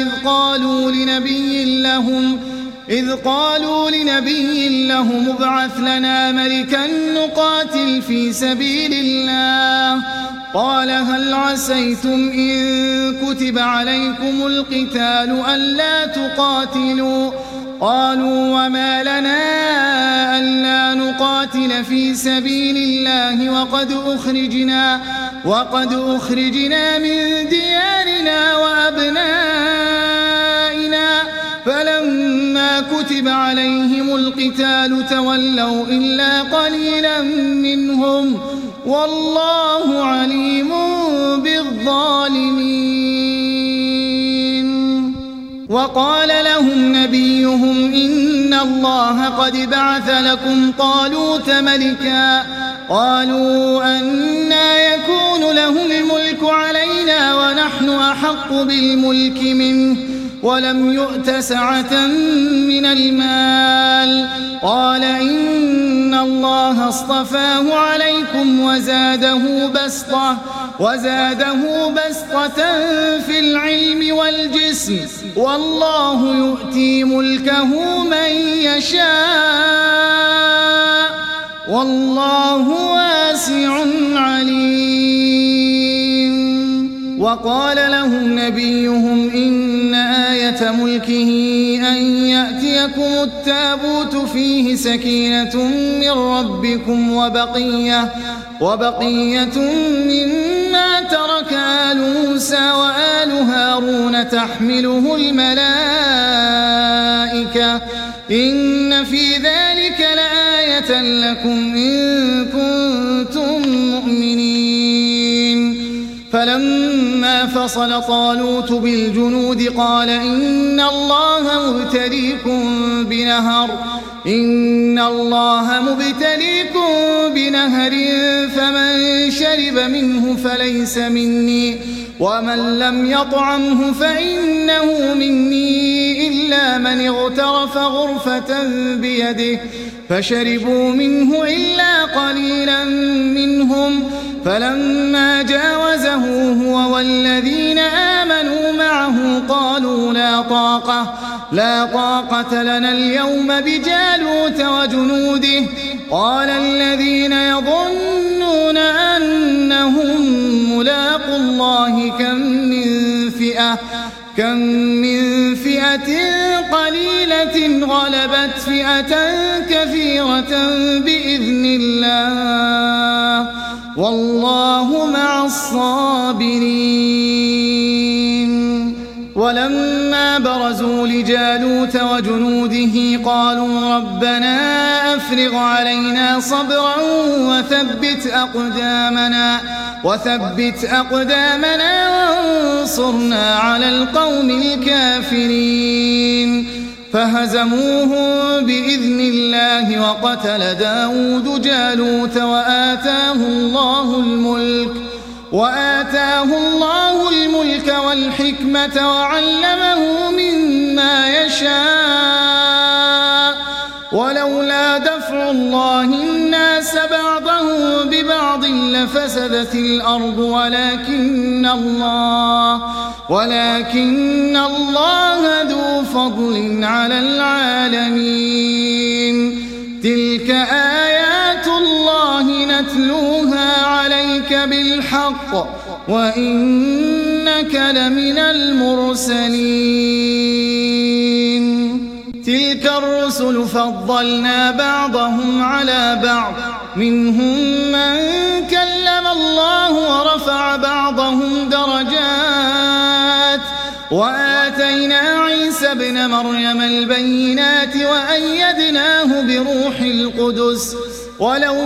إذ قالوا لنبي لهم ابعث لنا ملكا نقاتل في سبيل الله قال هل عسيتم إن كتب عليكم القتال ألا تقاتلوا قالوا وما لنا ألا نقاتل في سبيل الله وقد أخرجنا من ديارنا وأبنائنا فلما كتب عليهم القتال تولوا إلا قليلا منهم والله عليم بالظالمين. وقال لهم نبيهم إن الله قد بعث لكم طالوت ملكا قالوا أنى يكون له الملك علينا ونحن أحق بالملك منه ولم يؤت سعة من المال قال إن الله اصطفاه عليكم وزاده بسطة في العلم والجسم والله يؤتي ملكه من يشاء والله واسع عليم. وقال لهم نبيهم إن آية ملكه أن يأتيكم التابوت فيه سكينة من ربكم وبقية مما ترك آل موسى وآل هارون تحمله الملائكة إن في ذلك لآية لكم إن كنتم مؤمنين. فلما فصل طالوت بالجنود قال إن الله مبتليكم بنهر فمن شرب منه فليس مني ومن لم يطعمه فإنه مني إلا من اغترف غرفة بيده فشربوا منه إلا قليلا منهم فلما جاوزه هو والذين آمنوا معه قالوا لا طاقة لنا اليوم بجالوت وجنوده قال الذين يظنون أنهم ملاقوا الله كم من فئة قليلة غلبت فئة كثيرة بإذن الله والله مع الصابرين. ولما برزوا لجالوت وجنوده قالوا ربنا أفرغ علينا صبرا وثبت أقدامنا وانصرنا على القوم الكافرين. فهزموهم بإذن الله وقتل داود جالوت وآتاه الله الملك والحكمة وعلمه مما يشاء ولولا دفع الله الناس بعضهم ببعض لفسدت الأرض ولكن الله ذو فضل على العالمين. تلك آيات الله نتلوها عليك بالحق وإنك لمن المرسلين. تلك الرسل فضلنا بعضهم على بعض منهم من كلم الله ورفع بعضهم درجات وآتينا عيسى ابن مريم البينات وأيدناه بروح القدس ولو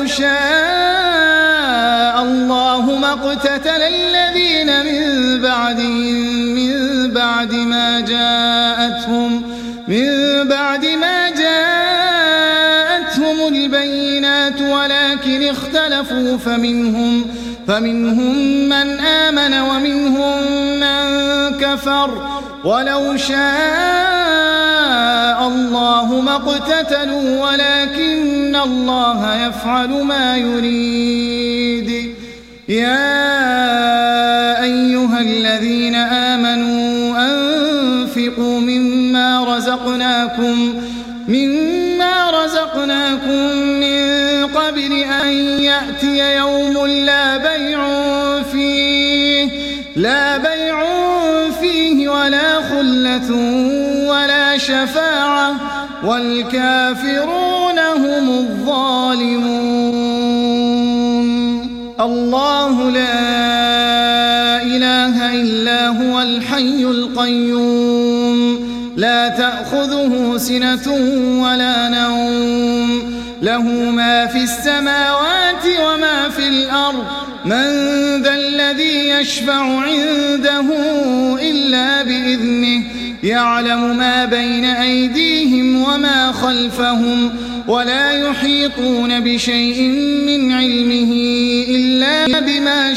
شاء الله ما اقتتل الذين من بعد ما جاءتهم البينات ولكن اختلفوا فمنهم من آمن ومنهم من كفر ولو شاء الله ما اقتتلوا ولكن الله يفعل ما يريد. يا أيها الذين آمنوا أنفقوا مما رزقناكم من قبل أن يأتي يوم لا بيع فيه ولا خلة ولا شفاعة والكافرون هم الظالمون. الله لا إله إلا هو الحي القيوم لا تأخذه سنة ولا نوم له ما في السماوات وما في الأرض من ذا الذي يشفع عنده إلا بإذنه يعلم ما بين أيديهم وما خلفهم ولا يحيطون بشيء من علمه إلا بما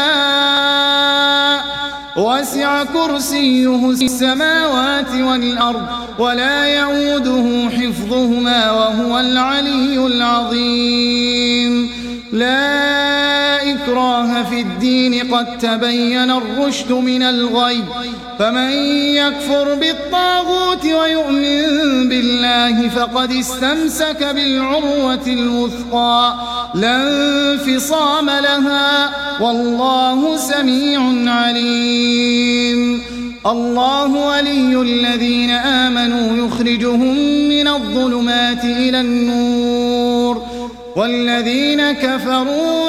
شاء وسع كرسيه السماوات والأرض ولا يؤوده حفظهما وهو العلي العظيم لا إكراه في الدين قد تبين الرشد من الغي فمن يكفر بالطاغوت ويؤمن بالله فقد استمسك بالعروة الوثقى لا انفصام لها والله سميع عليم الله ولي الذين آمنوا يخرجهم من الظلمات إلى النور والذين كفروا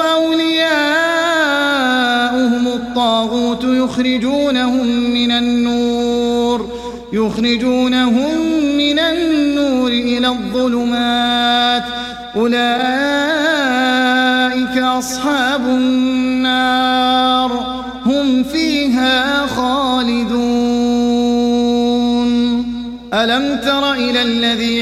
أولياؤهم الطاغوت يخرجونهم من النور إلى الظلمات أولئك أصحاب النار هم فيها خالدون ألم تر إلى الذي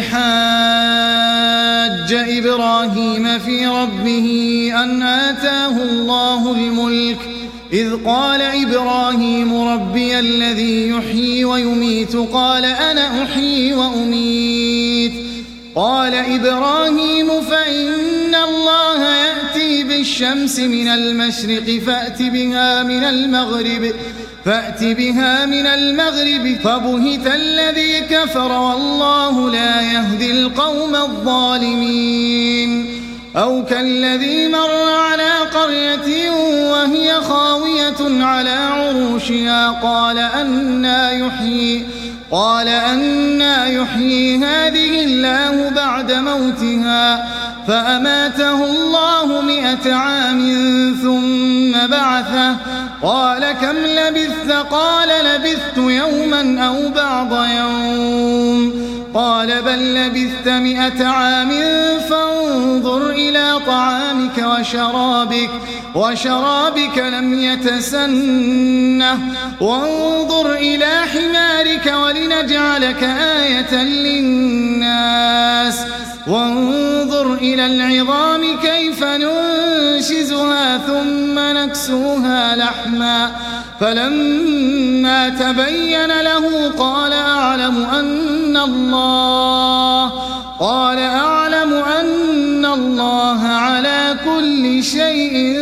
حاج إبراهيم في ربه أن آتاه الله الملك إذ قال إبراهيم ربي الذي يحيي ويميت قال أنا أحيي وأميت قال إبراهيم فإن الله يأتي بالشمس من المشرق فأت بها من المغرب فبهت الذي كفر والله لا يهدي القوم الظالمين أو كالذي مر على قرية وهي خاوية على عروشها قال أنى يحيي هذه الله بعد موتها فأماته الله 100 عام ثم بعثه قال كم لبثت قال لبثت يوما أو بعض يوم قال بل لبثت 100 عام فانظر إلى طعامك وشرابك لم يتسنه وانظر إلى حمارك ولنجعلك آية للناس وانظر إلى العظام كيف ننشزها ثم نكسوها لحما فلما تبين له قال أعلم أن الله على كل شيء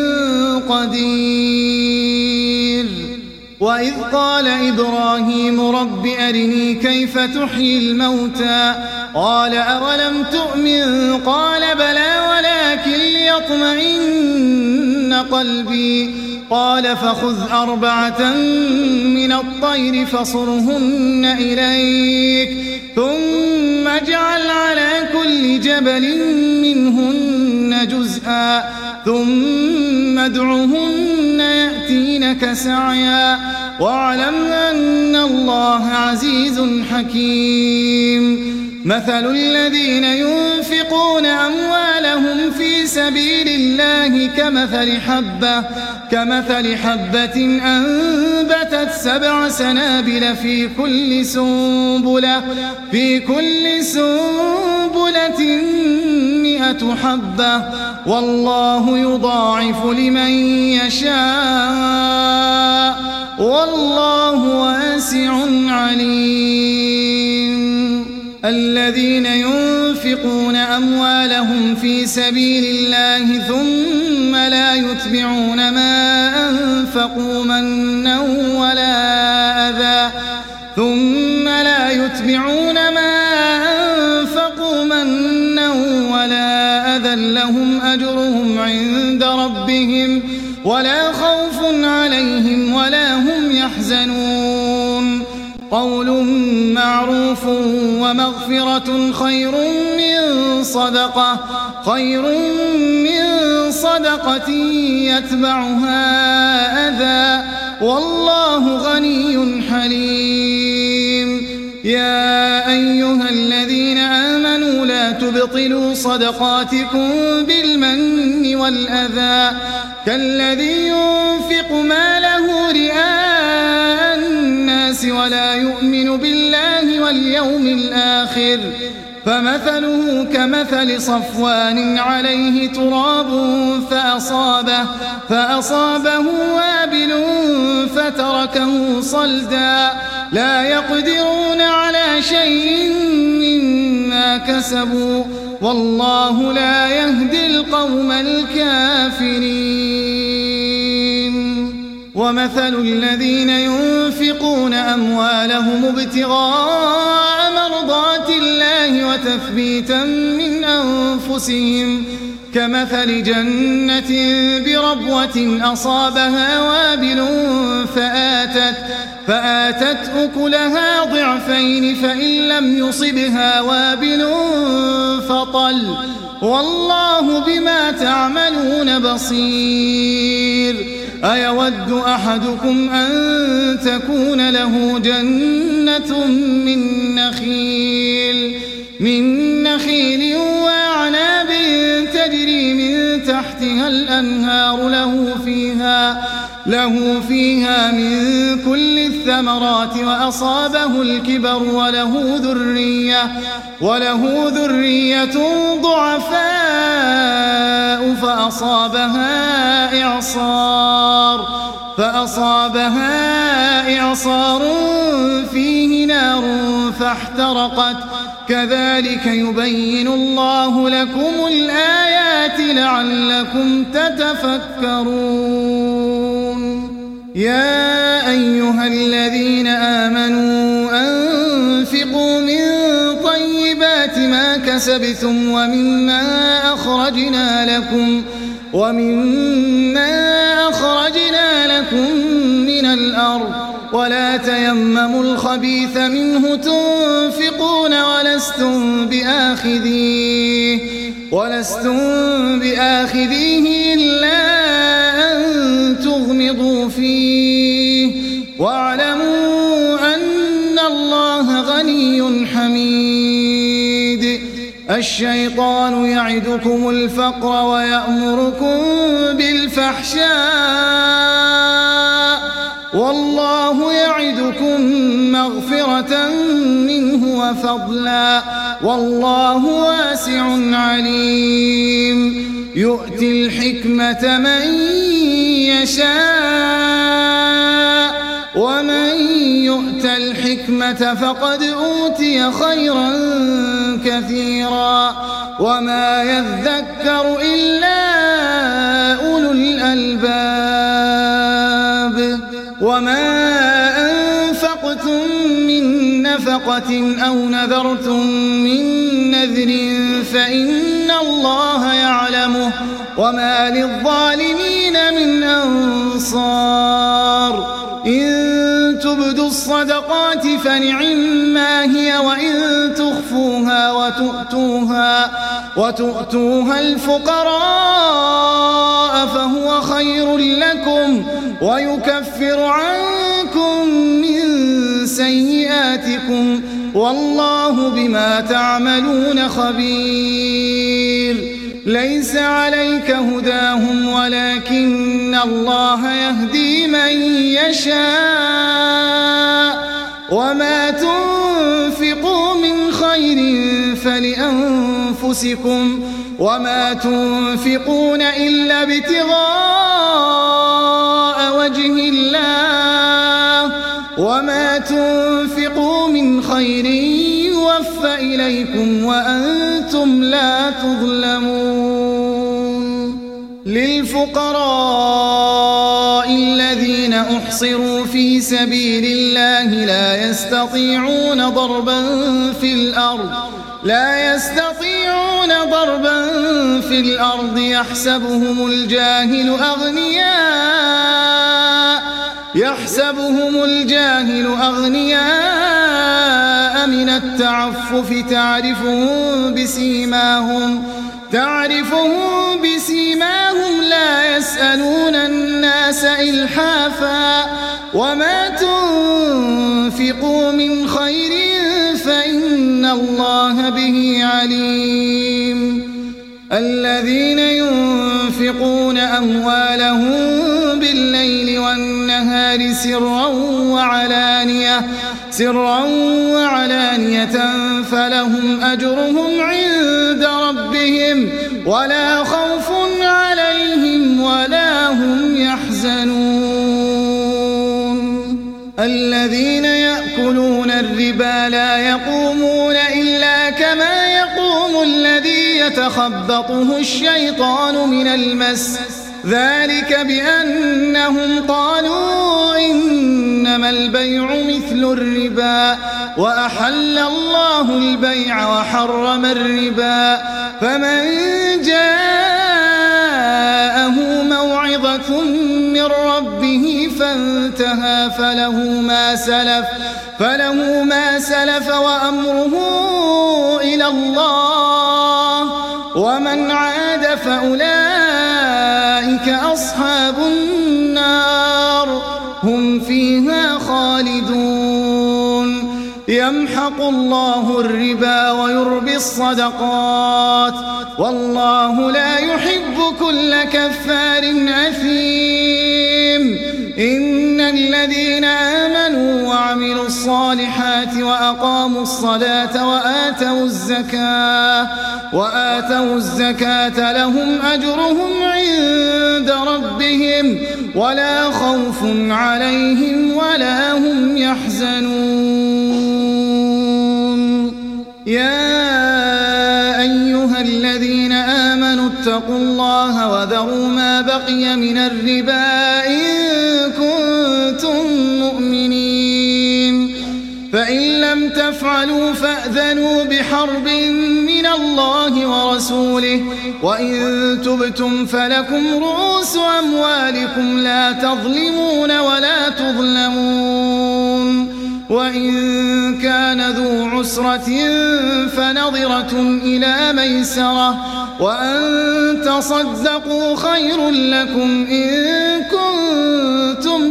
قدير وإذ قال إبراهيم رب أرني كيف تحيي الموتى قال أولم تؤمن قال بلى ولكن ليطمئن قلبي قال فخذ 4 من الطير فصرهن إليك ثم اجعل على كل جبل منهن جزءا ثم ادعهن يأتينك سعيا واعلم أن الله عزيز حكيم مثل الذين ينفقون أموالهم في سبيل الله كمثل حبة أنبتت 7 سنابل في كل سنبلة 100 حبة والله يضاعف لمن يشاء والله واسع عليم الذين ينفقون أموالهم في سبيل الله ثم لا يتبعون ما أنفقوا منا ولا أذى لهم أجرهم عند ربهم ولا خوف عليهم ولا هم يحزنون قول معروف ومغفرة خير من صدقة يتبعها أذى والله غني حليم يا أيها الذين آمنوا لا تبطلوا صدقاتكم بالمن والأذى كالذي ينفق ماله رئاء الناس ولا يؤمن بالله واليوم الآخر فمثله كمثل صفوان عليه تراب فأصابه وابل فتركه صلدا لا يقدرون على شيء مما كسبوا والله لا يهدي القوم الكافرين ومثل الذين ينفقون أموالهم ابتغاء مرضات الله وتثبيتا من أنفسهم كمثل جنة بربوة أصابها وابل فآتت أكلها ضعفين فإن لم يصبها وابل فطل والله بما تعملون بصير أيود أحدكم أن تكون له جنة من نخيل وأعناب تجري من تحتها الأنهار له فيها من كل الثمرات وأصابه الكبر وله ذرية ضعفاء فأصابها إعصار فيه نار فاحترقت كذلك يبين الله لكم الآيات لعلكم تتفكرون يا أيها الذين آمنوا أنفقوا من طيبات ما كسبتم ومما أخرجنا لكم من الأرض ولا تيمموا الخبيث منه تنفقون ولستم بآخذيه إلا أن تغمضوا فيه واعلموا أن الله غني حميد الشيطان يعدكم الفقر ويأمركم بالفحشاء والله يعدكم مغفرة منه وفضلا والله واسع عليم يؤتي الحكمة من يشاء ومن يؤت الحكمة فقد أوتي خيرا كثيرا وما يذكر إلا أولو الألباب وما أنفقتم من نفقة أو نذرتم من نذر فإن الله يعلمه وما للظالمين من أنصار إن تبدوا الصدقات فنعما هي وإن تخفوها وتؤتوها الفقراء فهو خير لكم ويكفر عنكم من سيئاتكم والله بما تعملون خبير ليس عليك هداهم ولكن الله يهدي من يشاء وما تنفقوا من خير فلأنفسكم وما تنفقون إلا ابتغاء وجه الله وما تنفقوا من خير يوفى إليكم وأنتم لا تظلمون للفقراء الذين أحصروا في سبيل الله لا يستطيعون ضربا في الأرض يحسبهم الجاهل أغنياء من التعفف تعرفهم بسيماهم لا يسألون الناس إلحافا وما تنفقوا من خير فإن الله به عليم. الذين ينفقون أموالهم بالليل والنهار سرا وعلانية فلهم أجرهم عند ربهم ولا خوف عليهم ولا هم يحزنون. الذين يأكلون الربا لا يقومون إلا كما يقوم الذي يتخبطه الشيطان من المس، ذلك بأنهم قالوا إنما البيع مثل الربا وأحل الله البيع وحرم الربا. فمن جاءه موعظة من ربه فانتهى فله ما سلف وأمره إلى الله، ومن عاد فأولئك أصحاب النار هم فيها خالدون. يمحق الله الربا ويربي الصدقات والله لا يحب كل كفار أثيم. إن الذين آمنوا وعملوا الصالحات وأقاموا الصلاة وآتوا الزكاة لهم أجرهم عند ربهم ولا خوف عليهم ولا هم يحزنون. يا أيها الذين آمنوا اتقوا الله وذروا ما بقي من الربا إن كنتم مؤمنين، فإن لم تفعلوا فأذنوا بحرب من الله ورسوله، وإن تبتم فلكم رؤوس أموالكم لا تظلمون ولا تظلمون. وإن كان ذو عسرة فنظرة إلى ميسرة وأن تصدقوا خير لكم إن كنتم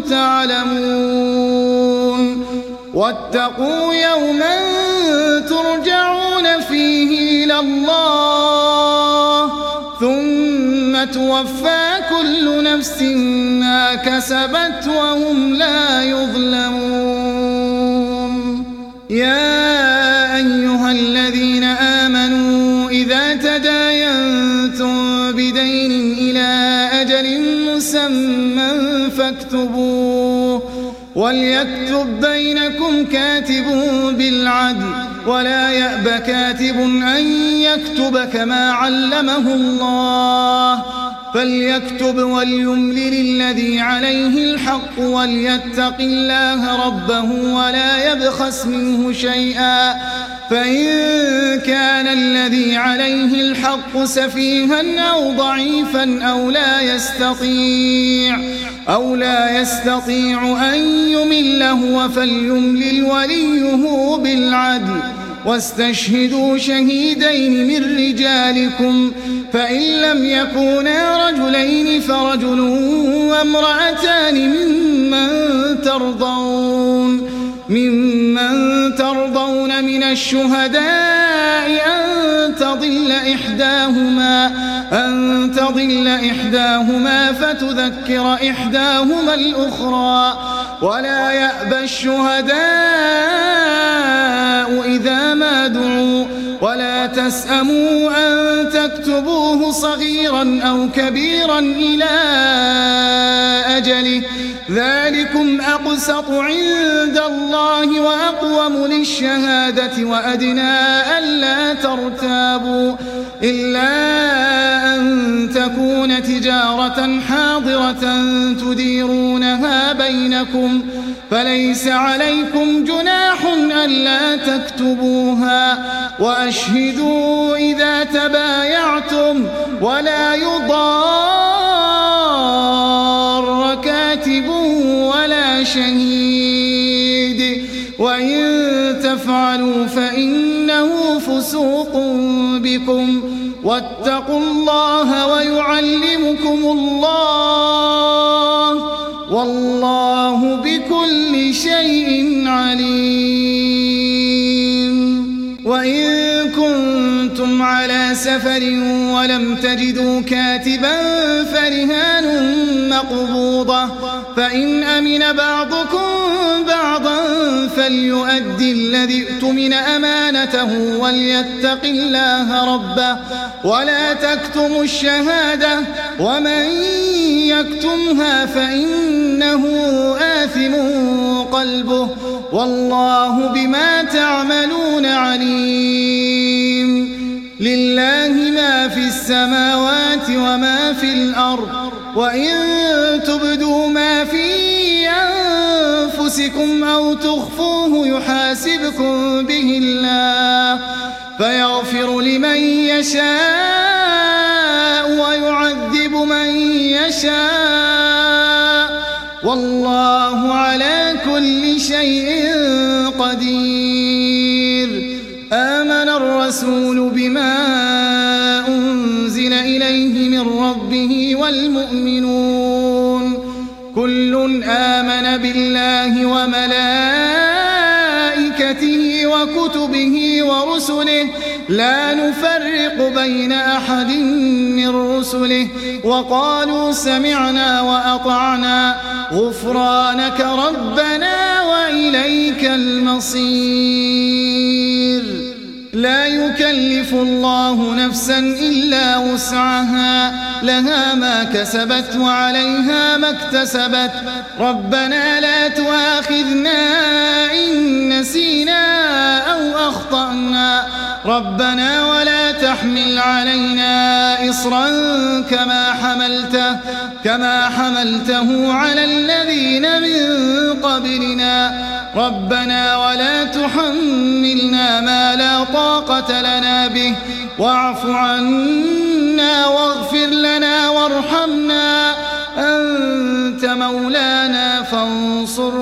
تعلمون. واتقوا يوما ترجعون فيه إلى الله ثم توفى كل نفس ما كسبت وهم لا يظلمون. يا أيها الذين آمنوا إذا تداينتم بدين إلى أجل مسمى فاكتبوه، وليكتب بينكم كاتب بالعدل ولا يأب كاتب أن يكتب كما علمه الله، فليكتب وليملل الذي عليه الحق وليتق الله ربه ولا يبخس منه شيئا، فإن كان الذي عليه الحق سفيها أو ضعيفا أو لا يستطيع أن يمل هو فليملل وليه بالعدل، واستشهدوا شهيدين من رجالكم، فإن لم يكونا رجلين فرجل وامرأتان ممن ترضون من الشهداء أن تضل إحداهما فتذكر إحداهما الأخرى، ولا يأبى الشهداء إذا ما دعوا، ولا تسأموا أن تكتبوه صغيرا أو كبيرا إلى أجله، ذلكم أقسط عند الله وأقوم للشهادة وأدنى ألا ترتابوا، إلا أن تكون تجارة حاضرة تديرونها بينكم، فليس عليكم جناح ألا تكتبوها، وأشهدوا إذا تبايعتم ولا يضار كاتب ولا شهيد، وإن تفعلوا فإنه فسوق بكم، واتقوا الله ويعلمكم الله، والله بكل شيء عليم. وإن كنتم على سفر ولم تجدوا كاتبا فرهان مقبوضة فإن أمن بعضكم بعضا فليؤدي الذي اؤتمن أمانته وليتق الله ربه ولا تكتموا الشهادة ومن يكتمها فإنه آثم قلبه والله بما تعملون عليم. لله ما في السماوات وما في الأرض وإن تبدوا ما في أنفسكم أو تخفوه يحاسبكم به الله فيغفر لمن يشاء ويعذب من يشاء والله على كل شيء قدير. آمن الرسول بما أنزل إليه من ربه والمؤمنون كل آمن بالله وملائكته وكتبه ورسله لا نفرق بين أحد من رسله وقالوا سمعنا وأطعنا غفرانك ربنا وإليك المصير. لا يكلف الله نفسا إلا وسعها لها ما كسبت وعليها ما اكتسبت ربنا لا تؤاخذنا إن نسينا أو أخطأنا ربنا ولا تحمل علينا إصرا كما حملته على الذين من قبلنا ربنا ولا تحملنا ما لا طاقة لنا به واعف عنا واغفر لنا وارحمنا أنت مولانا فانصرنا